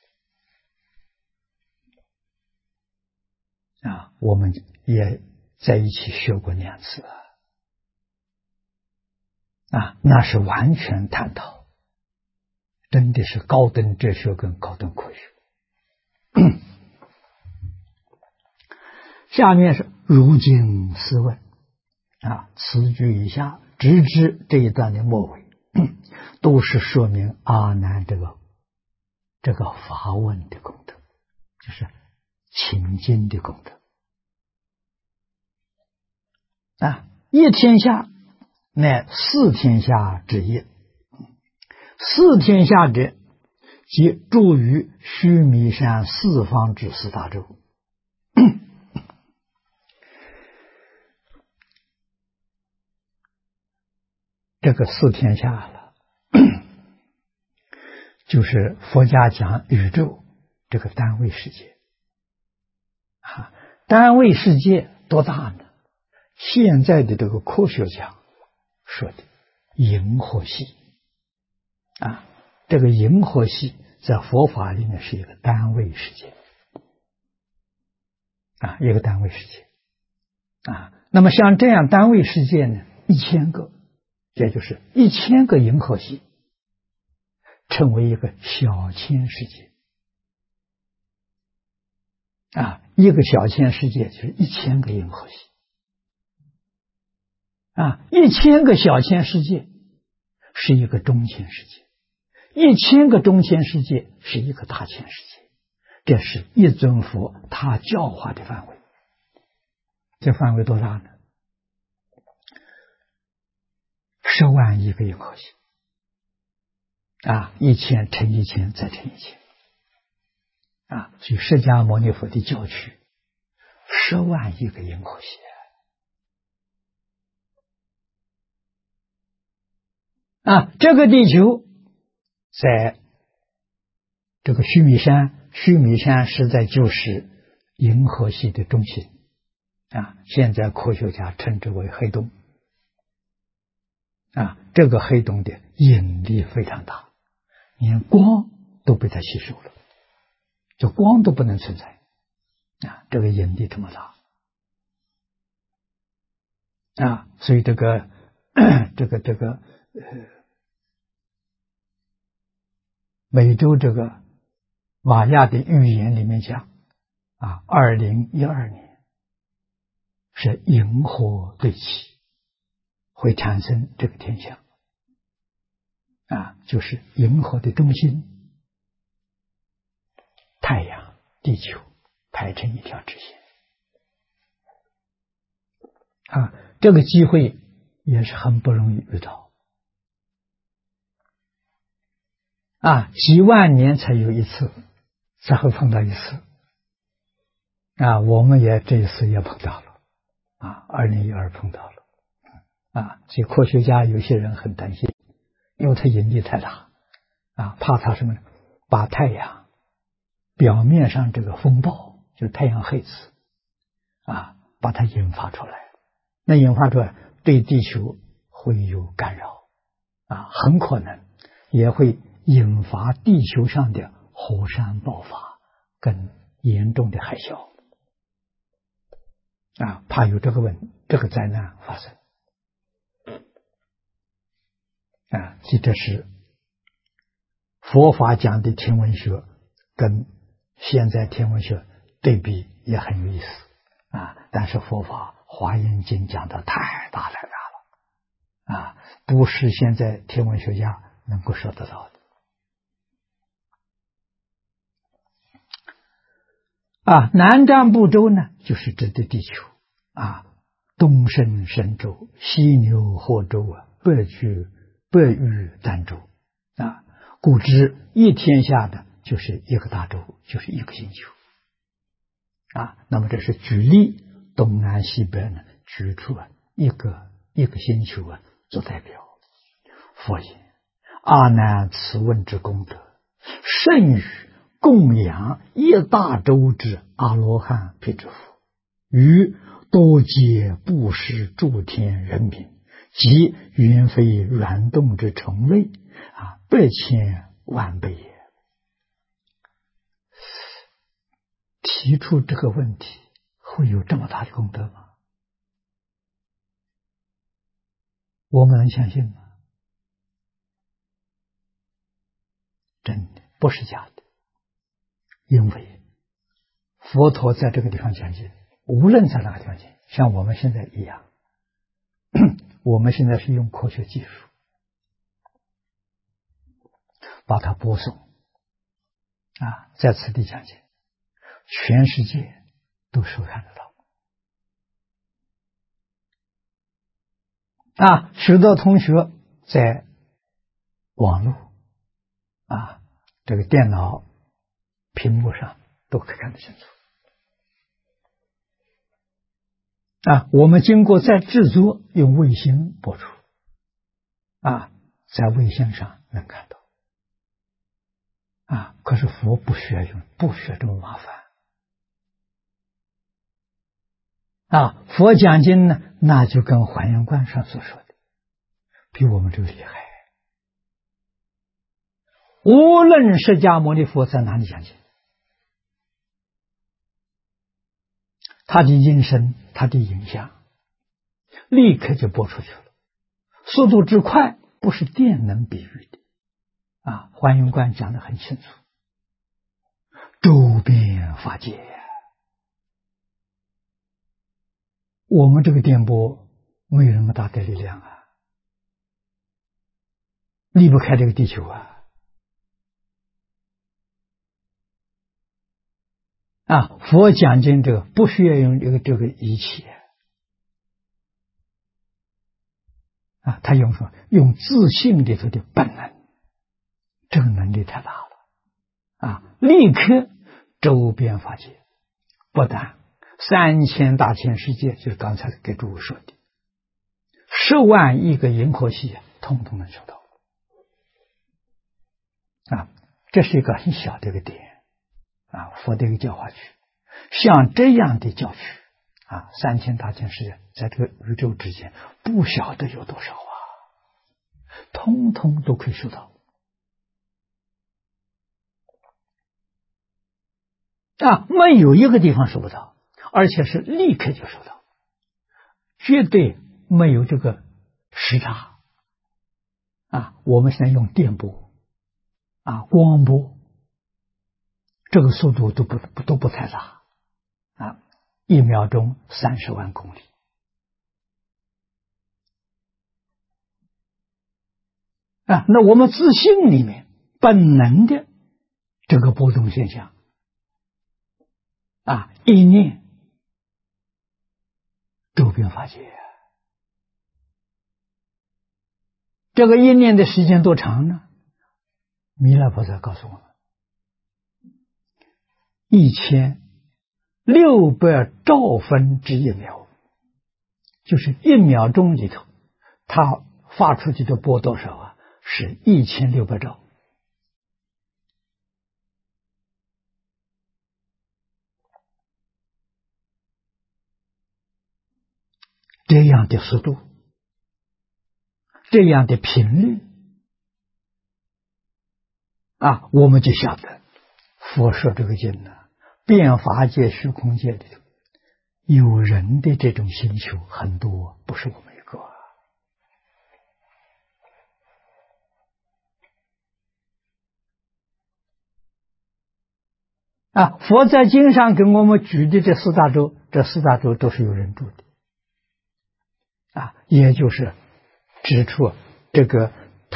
我们也在一起学过2次那是完全探讨，真的是高等哲学跟高等科学。下面是如今思问此句以下直至这一段的末尾，都是说明阿难这个发问的功德，就是请经的功德一天下乃4天下之业，4天下者，即住于须弥山4方之4大洲。这个4天下了，就是佛家讲宇宙这个单位世界单位世界多大呢？现在的这个科学家说的银河系这个银河系在佛法里面是一个单位世界一个单位世界那么像这样单位世界呢，1000个，也就是1000个银河系称为一个小千世界一个小千世界就是1000个银河系1000个小千世界是一个中千世界，1000个中千世界是一个大千世界，这是一尊佛他教化的范围。这范围多大呢？10万亿个银河系1000乘1000再乘1000所以释迦牟尼佛的教区10万亿个银河系这个地球在这个须弥山，须弥山实在就是银河系的中心现在科学家称之为黑洞这个黑洞的引力非常大，连光都被它吸收了，就光都不能存在这个引力这么大所以这个美洲这个玛雅的预言里面讲2012年是银河对齐，会产生这个天象就是银河的中心太阳、地球排成一条直线这个机会也是很不容易遇到几万年才有一次，才会碰到一次我们也这一次也碰到了2012碰到了所以科学家有些人很担心，因为它引力太大怕它什么呢？把太阳表面上这个风暴，就是太阳黑子把它引发出来，那引发出来对地球会有干扰很可能也会引发地球上的火山爆发跟严重的海啸怕有这个灾难发生即这是佛法讲的天文学跟现在天文学对比也很有意思但是佛法华严经讲的太大了不是现在天文学家能够说得到的南瞻部洲呢，就是指的地球东胜神州，西牛贺州北域儋州故知一天下的就是一个大洲，就是一个星球那么这是举例东南西北呢，举出一个星球做代表。佛言：阿难，此问之功德，甚于供养一大洲之阿罗汉辟支佛，于多劫布施诸天人民，及云飞软动之虫类百千万倍也。提出这个问题，会有这么大的功德吗？我们能相信吗？真的不是假的，因为佛陀在这个地方讲经，无论在哪个地方讲，像我们现在一样，我们现在是用科学技术把它播送在此地讲经，全世界都收看得到许多同学在网络这个电脑屏幕上都可以看得清楚我们经过再制作，用卫星播出在卫星上能看到可是佛不需要这么麻烦佛讲经呢，那就跟还原观上所说的比我们这个厉害。无论释迦牟尼佛在哪里讲经，他的音声，他的影像立刻就播出去了，速度之快不是电能比喻的还原观讲得很清楚，周边法界我们这个电波没有那么大的力量离不开这个地球佛讲经这个不需要用这个仪器他用什么？用自性里头的本能，这个能力太大了立刻周边法界，不但3000大千世界，就是刚才给诸位说的10万亿个银河系统统能收到这是一个很小的一个点佛的一个教化区。像这样的教区3000大千世界在这个宇宙之间不晓得有多少通通都可以收到没有一个地方收不到，而且是立刻就收到，绝对没有这个时差我们现在用电波光波，这个速度都不太大1秒钟30万公里那我们自性里面本能的这个波动现象一念周边法界这个一念的时间多长呢？弥勒菩萨告诉我们1600兆分之1秒，就是1秒钟里头它发出去的波多少是1600兆。这样的速度，这样的频率我们就晓得佛说这个经呢， 变法界、虚空界里头，有人的这种星球很多，不是我们一个啊。佛在经上给我们举的这四大洲，这四大洲都是有人住的啊，也就是指出这个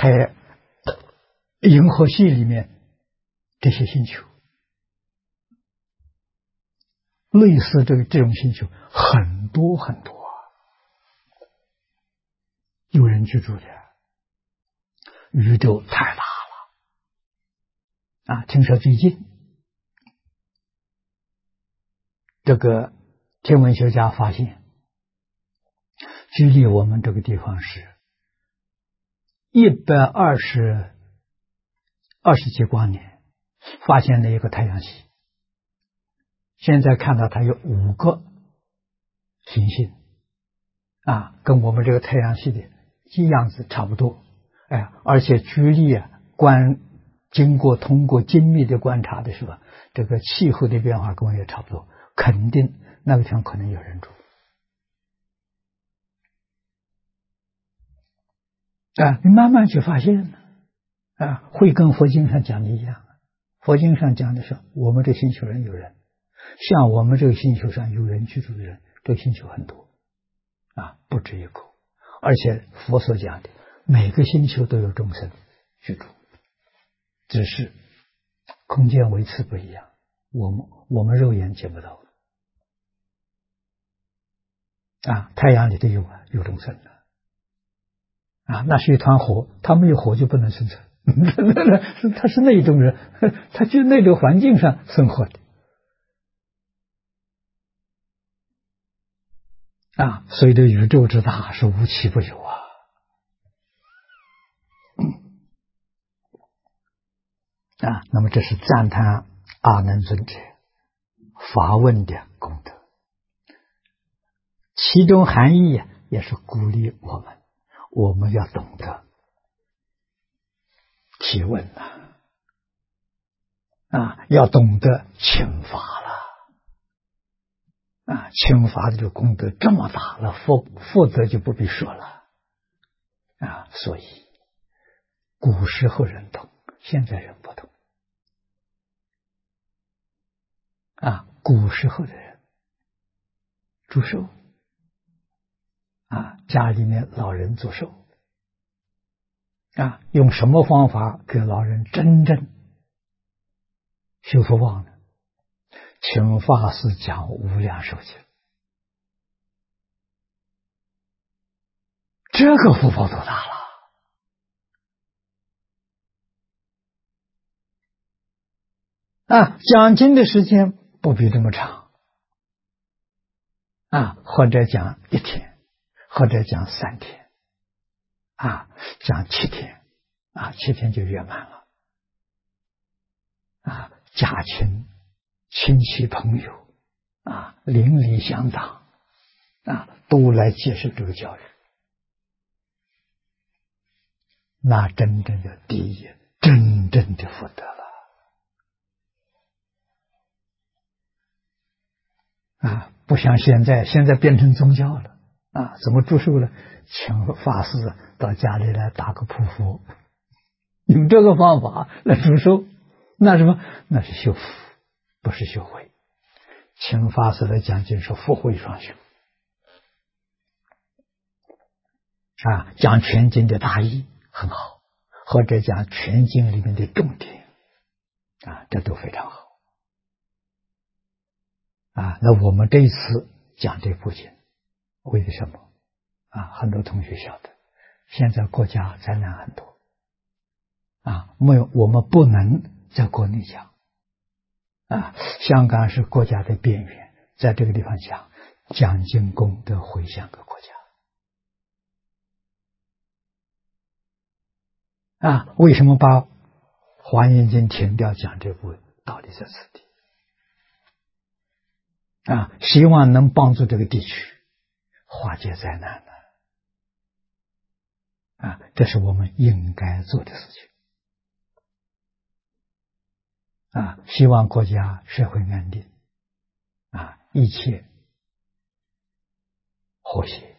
银河系里面这些星球，类似这种星球很多很多啊，有人居住的。宇宙太大了啊！听说最近这个天文学家发现，距离我们这个地方是120几光年，发现了一个太阳系。现在看到它有5个行星啊，跟我们这个太阳系的样子差不多。哎，而且距离啊，通过精密的观察的时候，这个气候的变化跟我也差不多，肯定那个地方可能有人住啊。你慢慢去发现啊，会跟佛经上讲的一样。佛经上讲的是我们这星球上有人，像我们这个星球上有人居住的人，这个星球很多啊，不止一个。而且佛所讲的每个星球都有众生居住，只是空间维次不一样，我们肉眼见不到啊。太阳里头有众生的啊，那是一团火，它没有火就不能生存。他是那种人，他就那种环境上生活的啊，所以这宇宙之大是无奇不有啊。啊，那么这是赞叹阿难尊者发问的功德，其中含义也是鼓励我们要懂得提问啊，要懂得请法了啊，请法的这个功德这么大了，否则就不必说了啊。所以古时候人懂，现在人不懂啊。古时候的人祝寿啊，家里面老人祝寿啊，用什么方法给老人真正修福报呢？请法师讲无量寿经，这个福报多大了啊！讲经的时间不比这么长啊，或者讲1天，或者讲3天啊，讲7天啊，7天就圆满了啊。家亲戚朋友啊，邻里乡党啊，都来接受这个教育，那真正的第一真正的福德了啊！不像现在变成宗教了啊！怎么祝寿了？请法师到家里来打个扑佛，用这个方法来祝寿，那什么？那是修福，不是修慧。请法师来讲经说福慧双修啊，讲全经的大义很好，或者讲全经里面的重点啊，这都非常好啊。那我们这一次讲这部经，为了什么啊？很多同学晓得，现在国家灾难很多啊，我们不能在国内讲啊。香港是国家的边缘，在这个地方讲经功德回向给国家啊。为什么把华严经停掉讲这部道理在此地啊？希望能帮助这个地区化解灾难啊，这是我们应该做的事情啊。希望国家社会安定一切和谐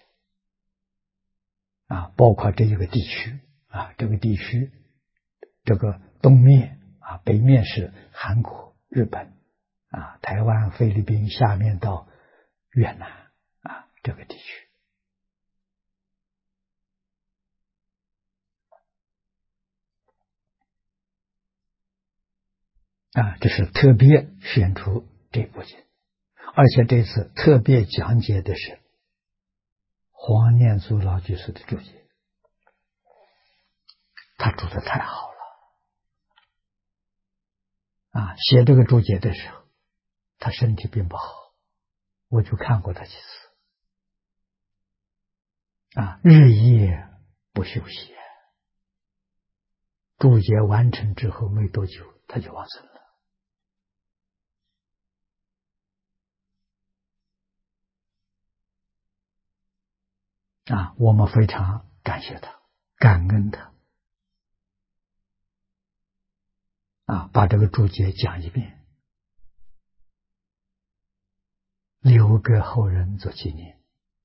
包括这一个地区这个地区这个东面北面是韩国、日本台湾、菲律宾，下面到越南这个地区这是特别选出这部经，而且这次特别讲解的是黄念祖老居士的注解，他注的太好了写这个注解的时候，他身体并不好，我就看过他几次日夜不休息，注解完成之后没多久他就往生了我们非常感谢他，感恩他把这个注解讲一遍，留给后人做纪念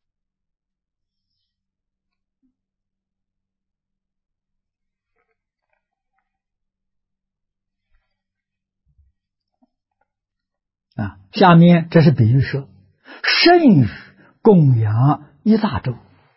下面这是比喻说，甚于供养一大洲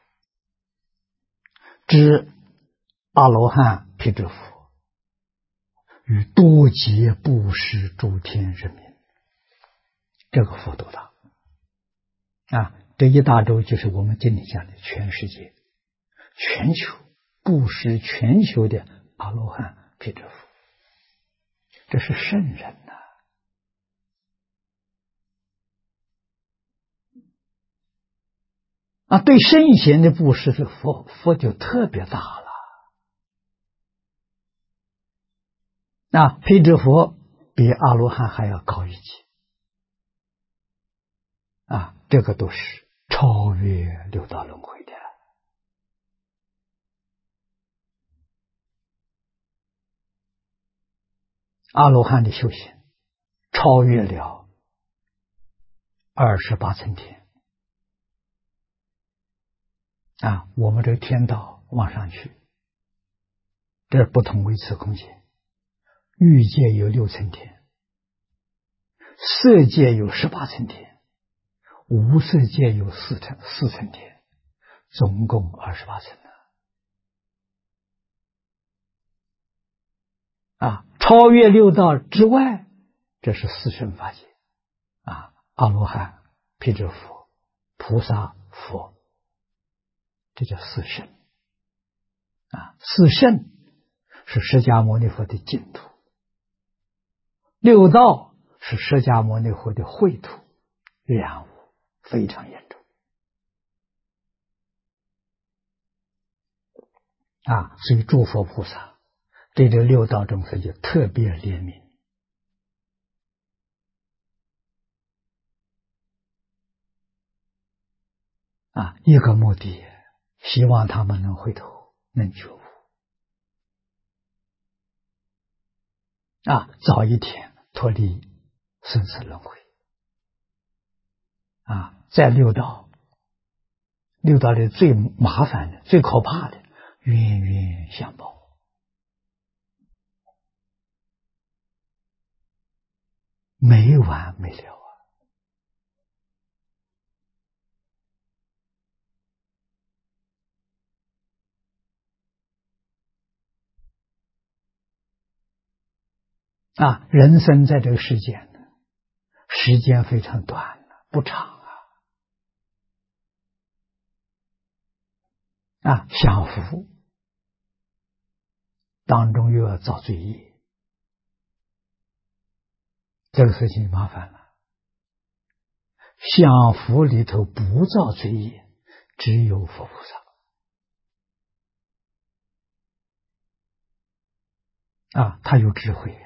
之阿罗汉辟支佛，与多劫布施诸天人民，这个福多大这一大洲就是我们经里讲的全世界，全球布施全球的阿罗汉辟支佛，这是圣人对圣贤的布施，这佛就特别大了辟支佛比阿罗汉还要高一级这个都是超越六道轮回的阿罗汉的修行超越了28层天我们这个天道往上去，这是不同维次空间，欲界有6层天，色界有18层天，无色界有4层天，总共28层超越六道之外，这是四圣法界阿罗汉、辟支佛、菩萨、佛，这叫四圣四圣是释迦牟尼佛的净土，六道是释迦牟尼佛的秽土，染污非常严重所以诸佛菩萨对这六道众生就特别怜悯一个目的，希望他们能回头，能觉悟早一天脱离生死轮回在六道里最麻烦的、最可怕的冤冤相报没完没了人生在这个世间时间非常短不长享福当中又要造罪业，这个事情麻烦了。享福里头不造罪业，只有佛菩萨他有智慧。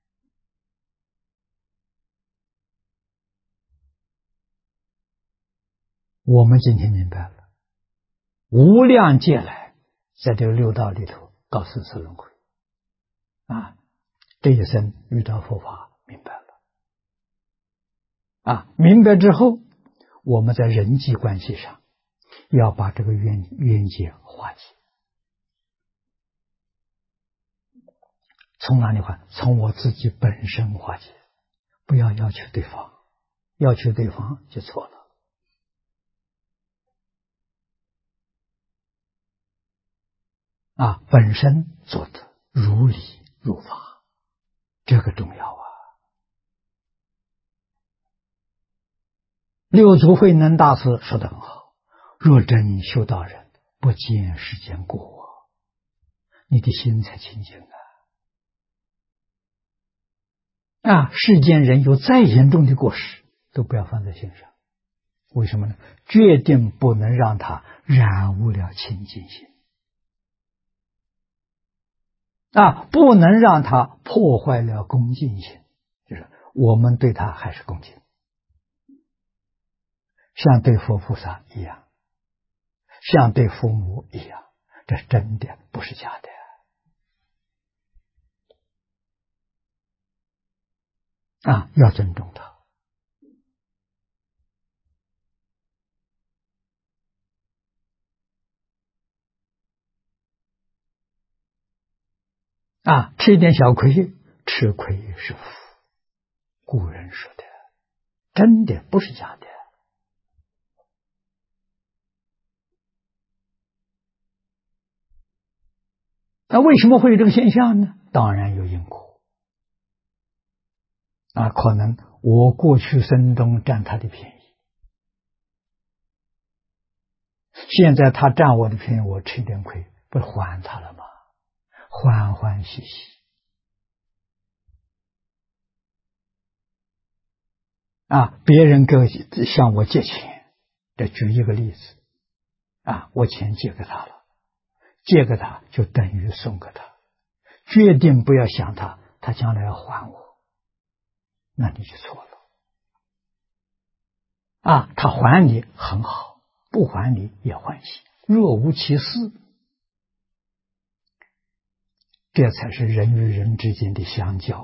我们今天明白了，无量劫来在这个六道里头搞生死轮回这一生遇到佛法明白了， 明白之后，我们在人际关系上要把这个冤结化解。从哪里化？从我自己本身化解，不要要求对方，要求对方就错了。本身做的如理如法，这个重要啊。六祖慧能大师说得很好，若真修道人，不见世间过，你的心才清净世间人有再严重的过失，都不要放在心上。为什么呢？决定不能让他染污了清净心不能让他破坏了恭敬心，就是我们对他还是恭敬，像对佛菩萨一样，像对父母一样，这是真的，不是假的要尊重他吃一点小亏，吃亏是福，古人说的，真的不是假的。那为什么会有这个现象呢？当然有因果可能我过去生中占他的便宜，现在他占我的便宜，我吃一点亏，不是还他了吗？欢欢喜喜别人向我借钱，这举一个例子我钱借给他了，借给他就等于送给他，决定不要想他将来要还我，那你就错了他还你很好，不还你也欢喜，若无其事，这才是人与人之间的相交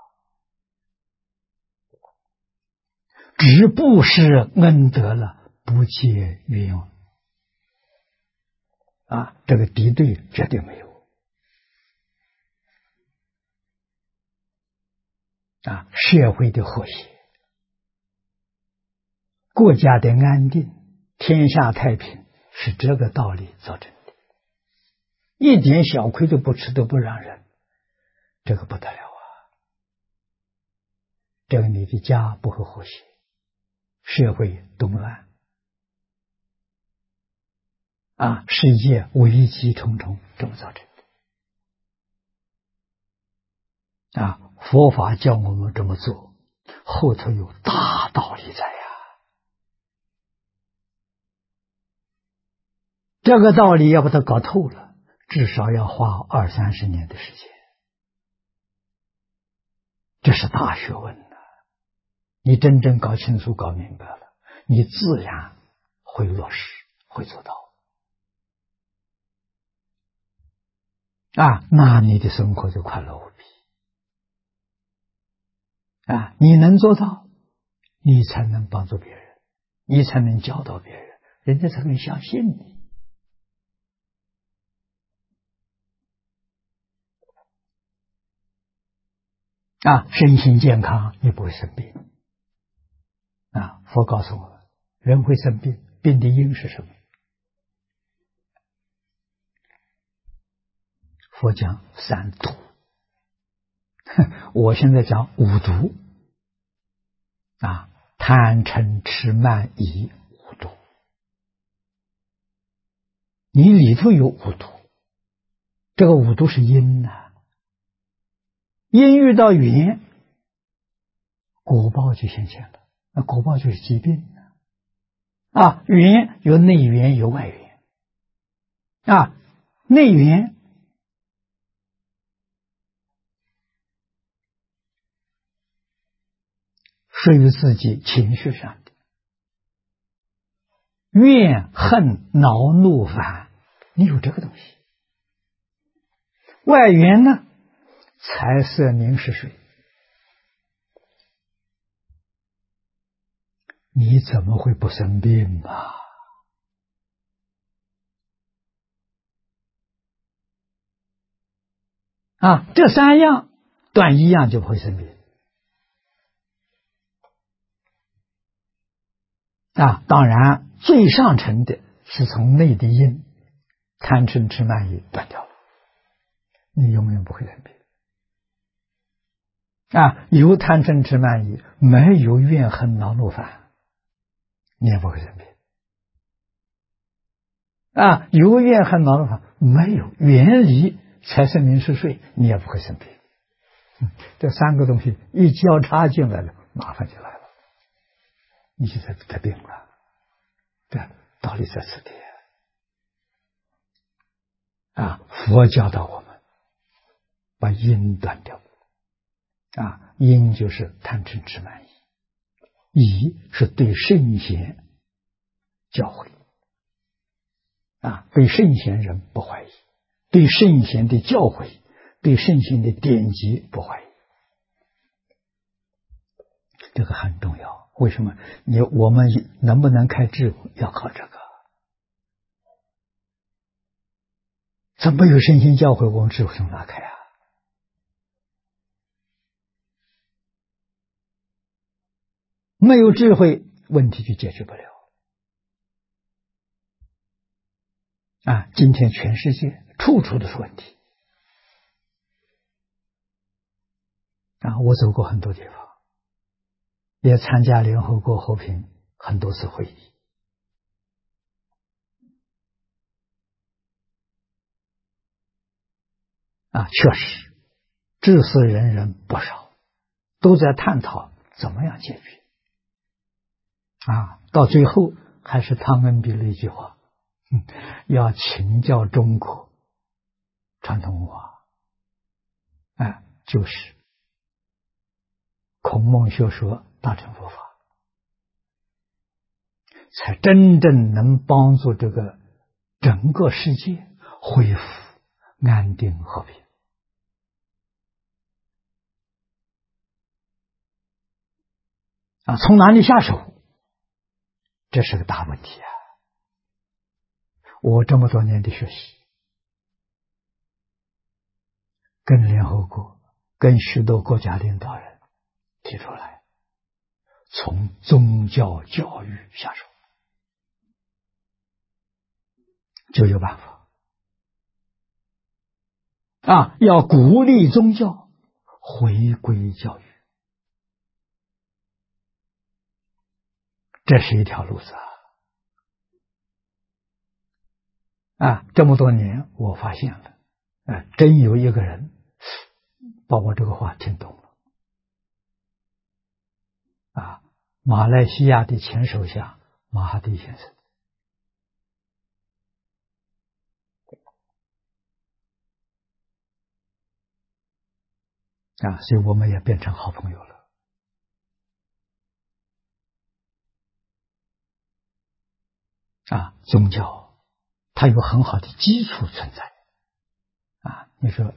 只不施恩德了，不结冤枉这个敌对绝对没有社会的和谐，国家的安定，天下太平，是这个道理造成的。一点小亏都不吃，都不让人，这个不得了这个你的家不会和谐，社会动乱世界危机重重，这么造成的佛法叫我们这么做，后头有大道理在这个道理要把它搞透了，至少要花20-30年的时间，这是大学问你真正搞清楚搞明白了，你自然会落实，会做到那你的生活就快乐无比你能做到，你才能帮助别人，你才能教导别人，人家才能相信你身心健康，你不会生病佛告诉我们，人会生病，病的因是什么？佛讲三毒我现在讲五毒贪嗔痴慢疑五毒，你里头有五毒，这个五毒是因因遇到缘，果报就显现了，那果报就是疾病缘有内缘有外缘内缘属于自己情绪上的怨恨恼怒烦，你有这个东西。外缘呢，财色名食睡你怎么会不生病啊？这三样断一样就不会生病。当然最上层的是从内的因贪嗔痴慢疑断掉了，你永远不会生病。有贪嗔痴慢疑，没有怨恨恼怒烦，你也不会生病。有怨恨恼怒烦，没有远离财色名食睡，你也不会生病。这三个东西一交叉进来了，麻烦就来了，你就得病了。对，道理在此地。佛教导我们把因断掉。因就是贪嗔痴慢疑，疑是对圣贤教诲。对圣贤人不怀疑，对圣贤的教诲，对圣贤的典籍不怀疑，这个很重要。为什么？我们能不能开智慧，要靠这个。怎么有圣贤教诲，我们智慧从哪开？没有智慧，问题就解决不了。今天全世界处处都是问题。我走过很多地方，也参加联合国和平很多次会议。确实知识人人不少，都在探讨怎么样解决。到最后还是汤恩比的一句话，要请教中国传统文化，就是孔孟学说大乘佛法，才真正能帮助这个整个世界恢复安定和平。从哪里下手？这是个大问题。我这么多年的学习，跟联合国、跟许多国家领导人提出来，从宗教教育下手，就有办法。要鼓励宗教回归教育，这是一条路子。这么多年我发现了，真有一个人把我这个话听懂了。马来西亚的前首相马哈蒂先生。所以我们也变成好朋友了。宗教它有很好的基础存在。你说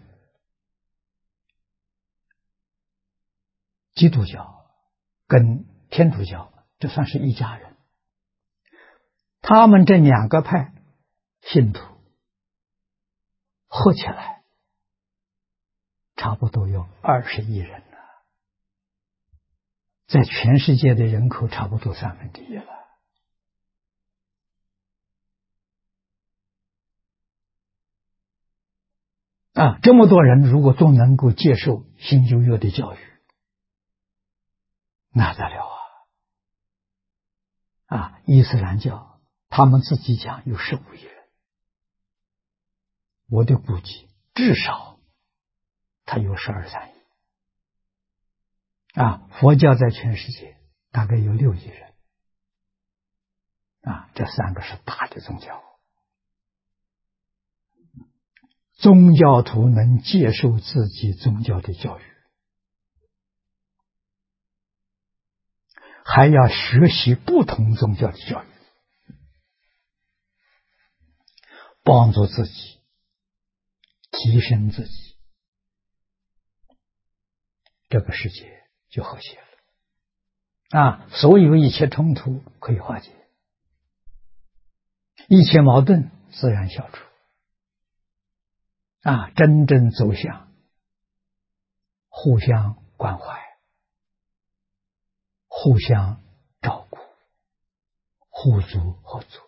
基督教跟天主教这算是一家人，他们这两个派信徒合起来差不多有20亿人了，在全世界的人口差不多1/3了。这么多人如果都能够接受新旧约的教育，那得了伊斯兰教他们自己讲有15亿人，我的估计至少他有12、13亿。佛教在全世界大概有6亿人。这3个是大的宗教。宗教徒能接受自己宗教的教育，还要学习不同宗教的教育，帮助自己提升自己，这个世界就和谐了。 所有一切冲突可以化解，一切矛盾自然消除，真正走向互相关怀、互相照顾、互助合作，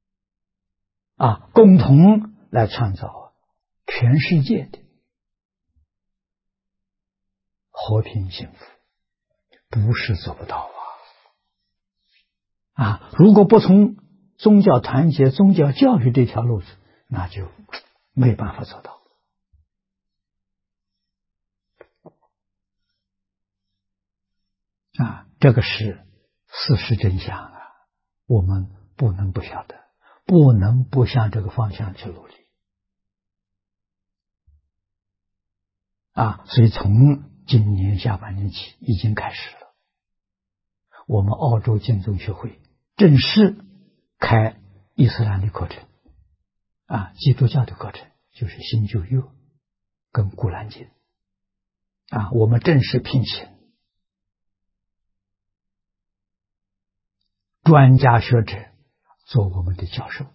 共同来创造全世界的和平幸福，不是做不到如果不从宗教团结、宗教教育这条路子，那就没办法做到。这个是事实真相我们不能不晓得，不能不向这个方向去努力所以从今年下半年起已经开始了，我们澳洲净宗学会正式开伊斯兰的课程基督教的课程，就是新旧约跟古兰经我们正式聘请专家学者做我们的教授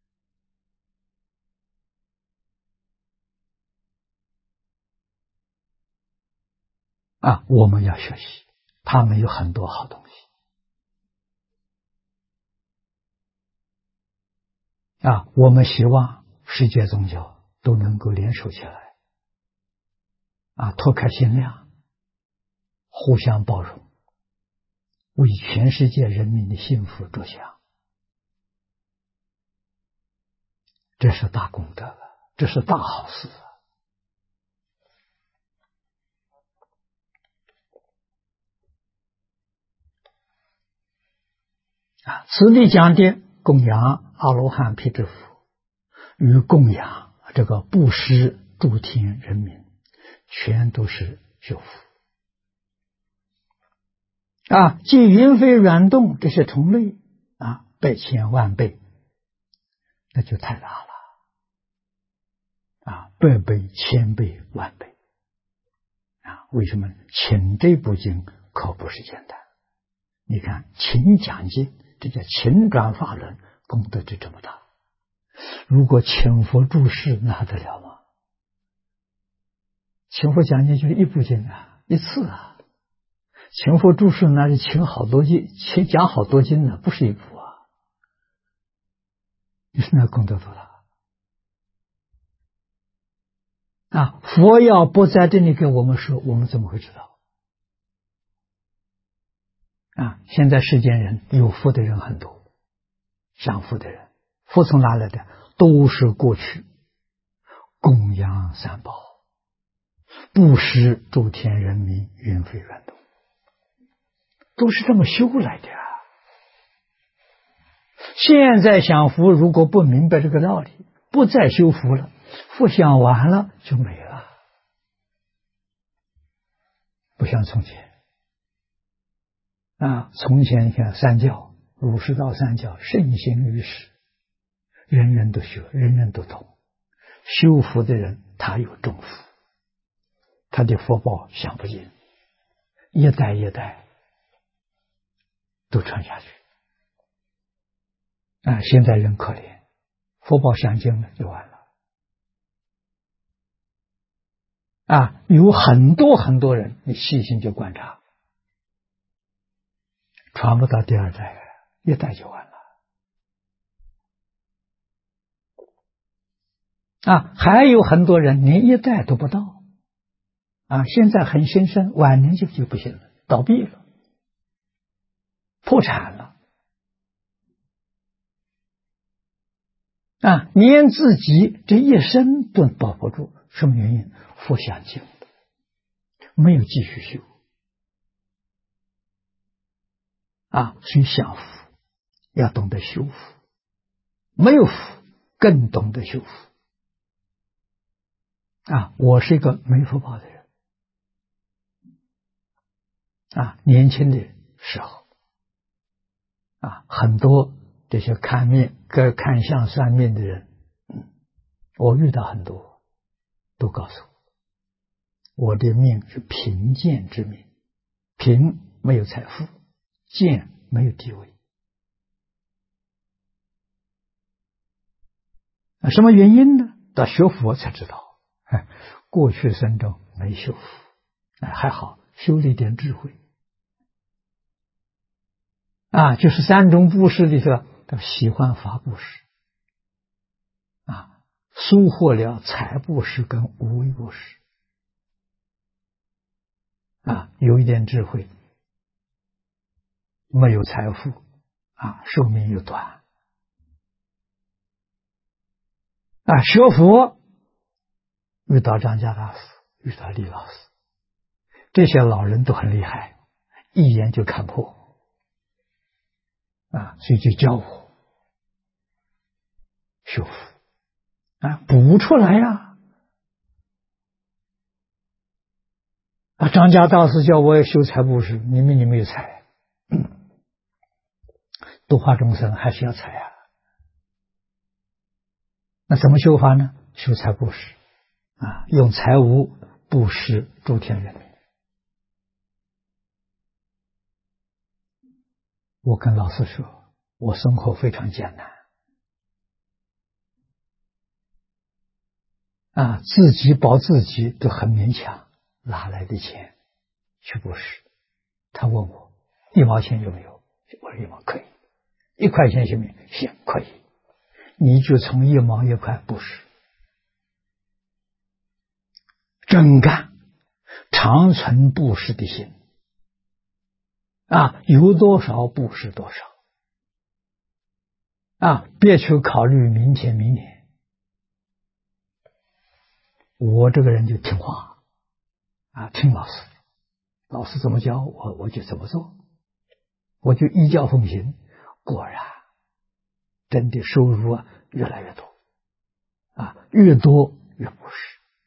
我们要学习，他们有很多好东西我们希望世界宗教都能够联手起来拓开心量，互相包容，为全世界人民的幸福着想，这是大功德，这是大好事此地讲的供养阿罗汉辟支佛与供养这个布施诸天人民，全都是修福即云飞软动这些同类百千万倍，那就太大了百倍、千倍、万倍为什么请这部经可不是简单？你看请讲经，这叫请转法轮，功德就这么大。如果请佛注释，那还得了吗？请佛讲经就是一部经一次请佛注释那是请好多经，请讲好多经呢，不是一部你说那功德多大佛要不在这里给我们说，我们怎么会知道现在世间人有福的人很多，享福的人，福从哪来的？都是过去供养三宝，布施诸天人民，云飞软动，都是这么修来的现在享福，如果不明白这个道理，不再修福了，福享完了就没了，不像从前从前你看三教，儒释道三教盛行于世，人人都学，人人都懂，修福的人他有重福，他的福报享不尽，一代一代都传下去现在人可怜，福报享尽了就完了有很多很多人，你细心就观察，传不到第二代，一代就完了还有很多人连一代都不到现在很兴盛，晚年就不行了，倒闭了，破产了连自己这一生都保不住，什么原因？福享尽，没有继续修所以享福要懂得修福，没有福更懂得修福我是一个没福报的人年轻的时候很多这些看相算命的人我遇到很多，都告诉我的命是贫贱之命，贫没有财富， 见没有地位。什么原因呢？到学佛才知道，过去生中没修福，还好修了一点智慧。就是三种布施里头，他喜欢法布施，收获了财布施跟无为布施，有一点智慧，没有财富，寿命又短，学佛遇到张家大师，遇到李老师，这些老人都很厉害，一眼就看破，所以就教我修福，补出来呀。张家大师叫我也修财布施，你没有财，度化众生还是要财啊。那怎么修法呢？修财布施，用财物布施诸天人民。我跟老师说，我生活非常艰难，自己保自己都很勉强，哪来的钱去布施？他问我1毛钱有没有？我说1毛可以，1块钱行不行？行，可以。你就从1毛1块布施，真干，常存布施的心，有多少布施多少，别去考虑明天明年。我这个人就听话，听老师，老师怎么教我就怎么做，我就依教奉行，果然真的收入越来越多，越多越布施。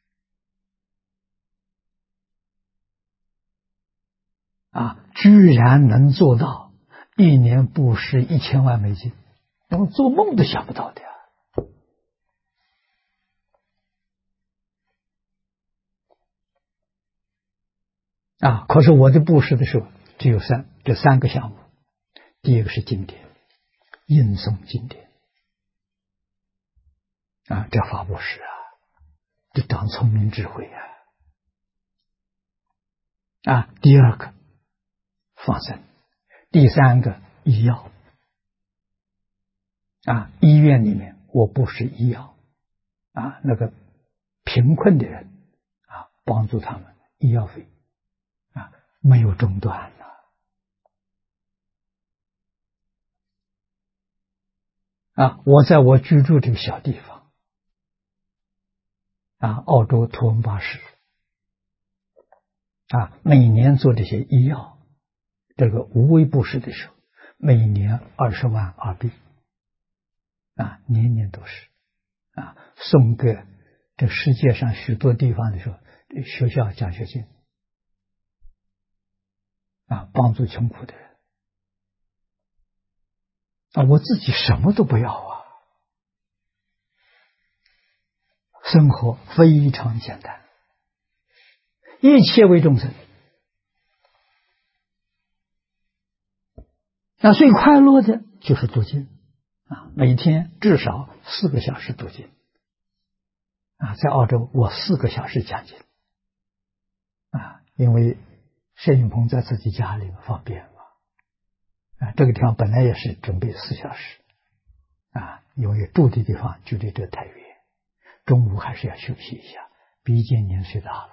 居然能做到1年布施1000万美金，那么做梦都想不到的可是我的布施的时候只有这三个项目。第一个是经典，吟诵经典，这法布施这长聪明智慧第二个放生，第三个医药，医院里面我布施医药，那个贫困的人帮助他们医药费没有中断我在我居住这个小地方澳洲图文巴士每年做这些医药这个无为布施的时候，每年20万澳币年年都是送给这世界上许多地方的时候学校奖学金帮助穷苦的人我自己什么都不要生活非常简单，一切为众生。最快乐的就是读经每天至少4个小时读经在澳洲我4个小时讲经因为摄影棚在自己家里方便嘛这个地方本来也是准备4小时因为住的地方距离这太远，中午还是要休息一下，毕竟年岁大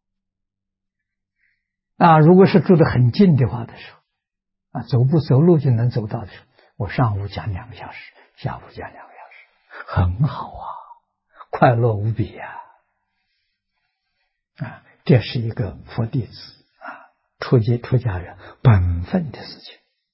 了如果是住得很近的话的时候走路就能走到的时候，我上午讲2个小时，下午讲2个小时，很好快乐无比这是一个佛弟子出家人本分的事情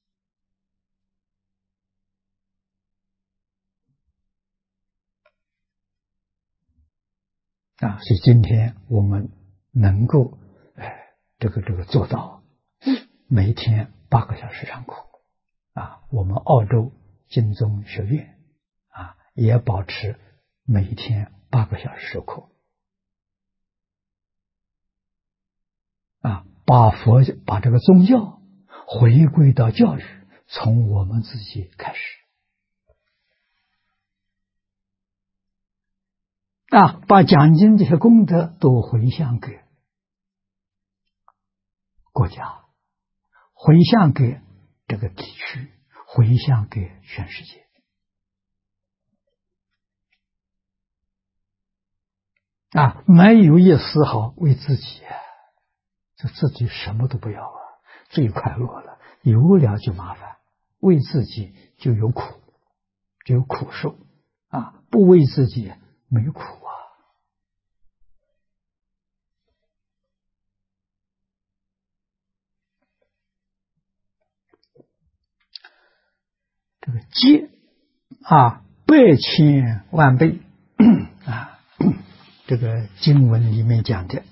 所以今天我们能够这个做到每天8个小时上课我们澳洲经宗学院也保持每天8个小时授课把这个宗教回归到教育，从我们自己开始。把奖金这些功德都回向给国家，回向给这个地区，回向给全世界。没有一丝毫为自己，就自己什么都不要最快乐了。有了就麻烦，为自己就有苦，就有苦受不为自己没苦这个戒百千万倍这个经文里面讲的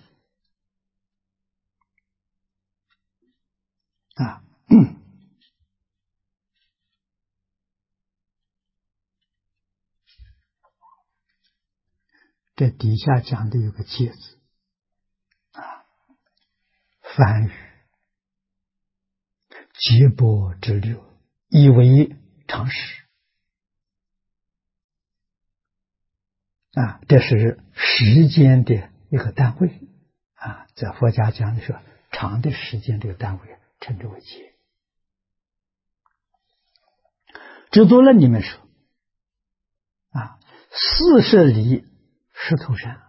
这底下讲的有个戒字梵语劫波之流，以为常识这是时间的一个单位在佛家讲的说，长的时间这个单位称之为劫。指多论里面说40里石头山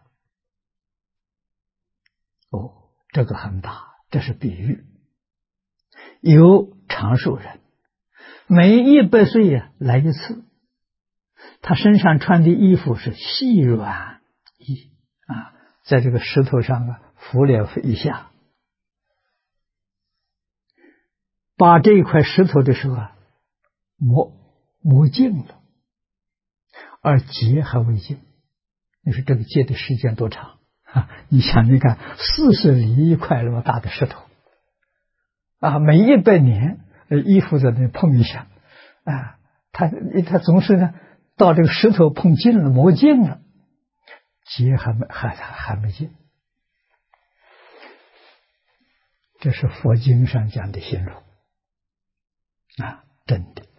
这个很大，这是比喻。有长寿人，每100岁来一次，他身上穿的衣服是细软衣在这个石头上拂了一下，把这一块石头的时候磨净了，而劫还未尽。你说这个劫的时间多长你想你看40里一块那么大的石头每100年衣服在那碰一下他总是呢到这个石头碰尽了，磨净了，劫还没尽。这是佛经上讲的形容真的。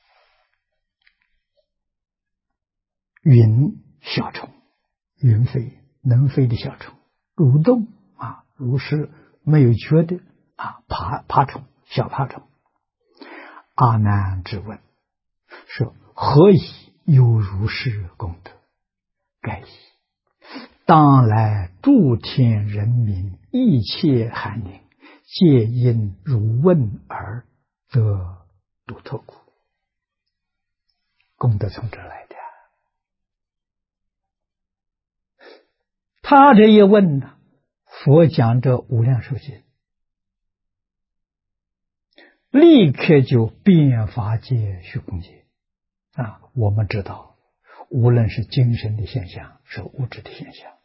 云小虫，云飞能飞的小虫，蠕动如是没有觉的爬虫，小爬虫。阿难之问说：何以有如是功德？盖以当来诸天人民一切寒灵，皆因如问而得度脱苦。功德从这来的。他这一问呢，佛讲这无量寿经，立刻就变法界虚空界我们知道，无论是精神的现象，是物质的现象，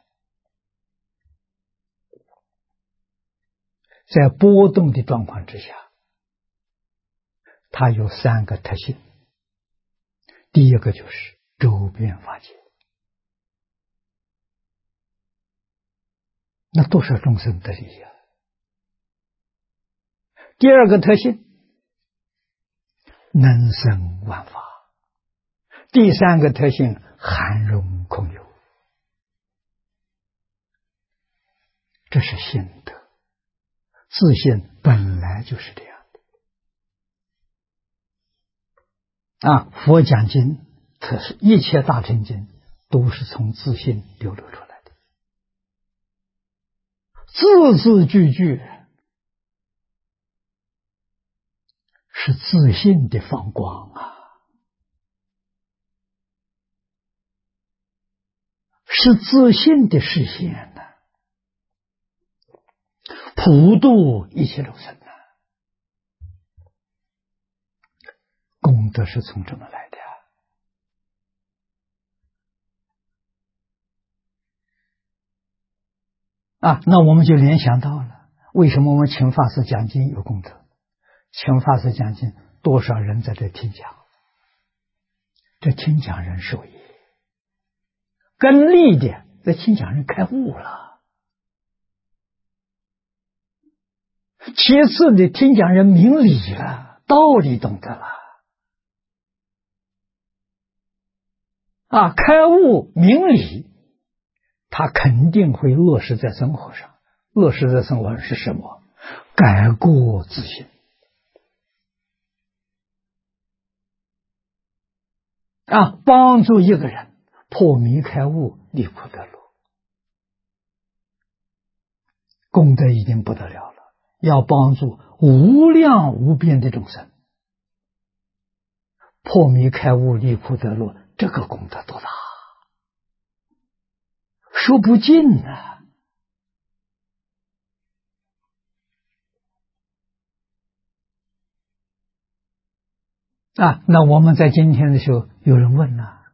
在波动的状况之下，它有3个特性。第一个就是周边法界，那多少众生得利益第二个特性，能生万法。第3个特性，含容空有。这是心得，自信本来就是这样的佛讲经，特是一切大乘经，都是从自信流露出来的，字字句句是自信的放光是自信的实现普度一切众生功德是从这么来的那我们就联想到了，为什么我们请法师讲经有功德？请法师讲经，多少人在这听讲？这听讲人受益，跟利的，这听讲人开悟了。 其次你听讲人明理了，道理懂得了。开悟明理，他肯定会落实在生活上。落实在生活上是什么？改过自新。帮助一个人破迷开悟，离苦得乐，功德已经不得了了。要帮助无量无边的众生破迷开悟，离苦得乐，这个功德多大，说不尽啊！那我们在今天的时候，有人问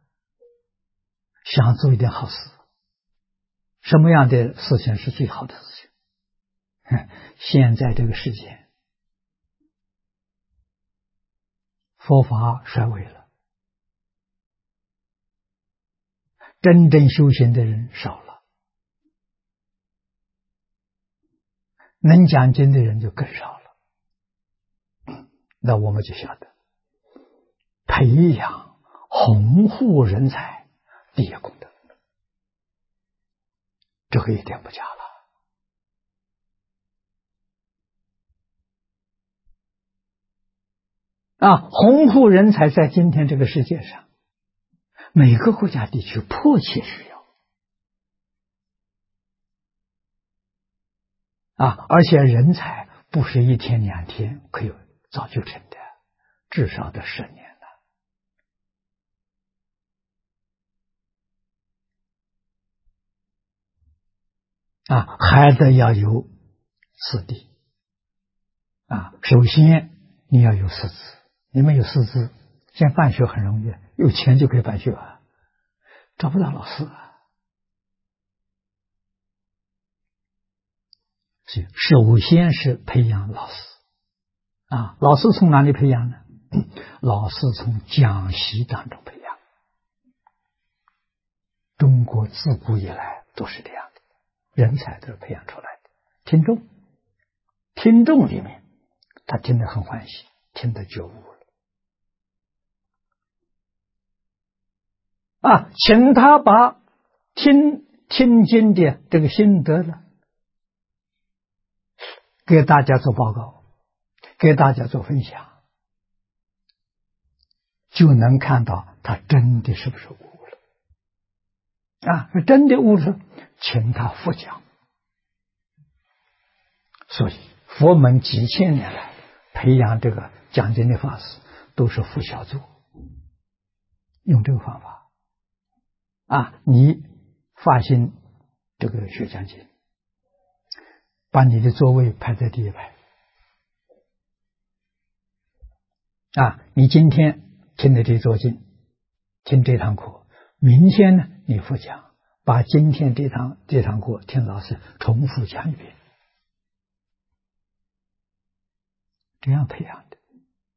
想做一点好事，什么样的事情是最好的事情？现在这个世界，佛法衰微了，真正修行的人少了，能讲经的人就更少了。那我们就晓得，培养弘护人才，第一功德，这个一点不假了。弘护人才在今天这个世界上，每个国家地区迫切需要。而且人才不是一天两天可以造就成的，至少得10年了。还得要有师弟。首先你要有师资，你没有师资，现在办学很容易，有钱就可以办学找不到老师所以首先是培养老师老师从哪里培养呢？老师从讲习当中培养。中国自古以来都是这样的，人才都是培养出来的。听众里面，他听得很欢喜，听得觉悟了请他把听经的这个心得呢，给大家做报告，给大家做分享，就能看到他真的是不是悟了真的悟了，请他复讲。所以佛门几千年来培养这个讲经的法师都是复小组，用这个方法你发心这个学讲经，把你的座位排在第一排你今天听的这座经，听这堂课，明天呢你复讲，把今天这堂课听老师重复讲一遍，这样培养的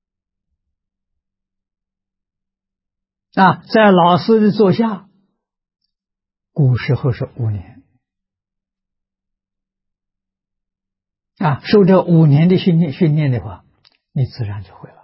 在老师的座下，古时候是5年受这5年的训练的话，你自然就会了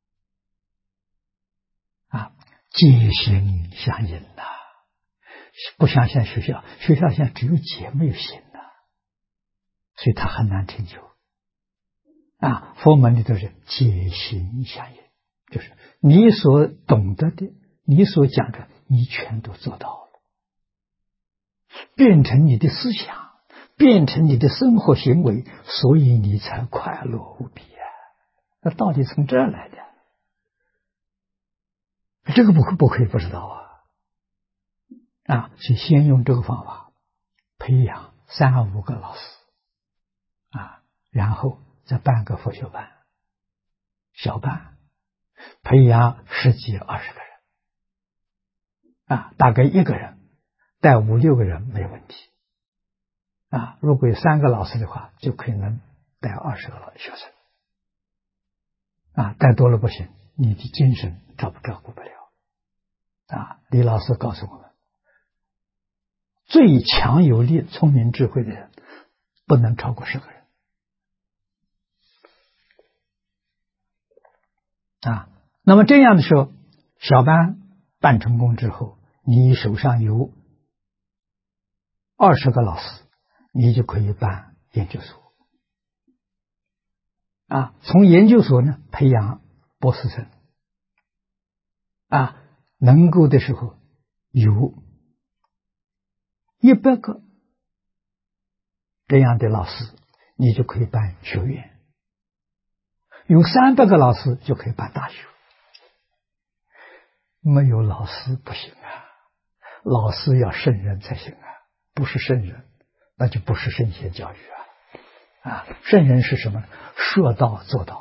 戒心相应不像现在学校现在只有戒没有心所以它很难成就佛门里头是戒心相应，就是你所懂得的，你所讲的，你全都做到了，变成你的思想，变成你的生活行为，所以你才快乐无比那道理从这儿来的，这个不可以不知道所以先用这个方法培养3、5个老师然后再办个佛学班，小班，培养10几20个人大概1个人带5、6个人没问题如果有3个老师的话，就可能带20个学生带多了不行，你的精神照顾不了李老师告诉我们，最强有力、聪明智慧的人不能超过10个人啊。那么这样的时候，小班办成功之后，你手上有20个老师，你就可以办研究所啊。从研究所呢培养博士生啊，能够的时候有100个这样的老师，你就可以办学院；有300个老师就可以办大学。没有老师不行啊，老师要圣人才行啊，不是圣人，那就不是圣贤教育啊！圣人是什么？说到做到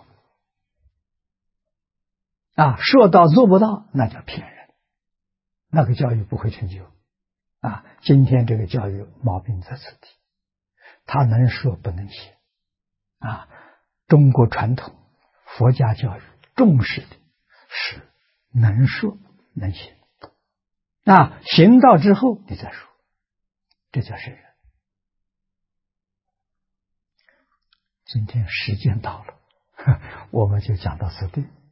啊，说到做不到，那叫骗人，那个教育不会成就啊！今天这个教育毛病在此地，他能说不能行啊！中国传统佛家教育重视的是能说能行啊，行到之后你再说，这叫圣人。今天时间到了，我们就讲到此地。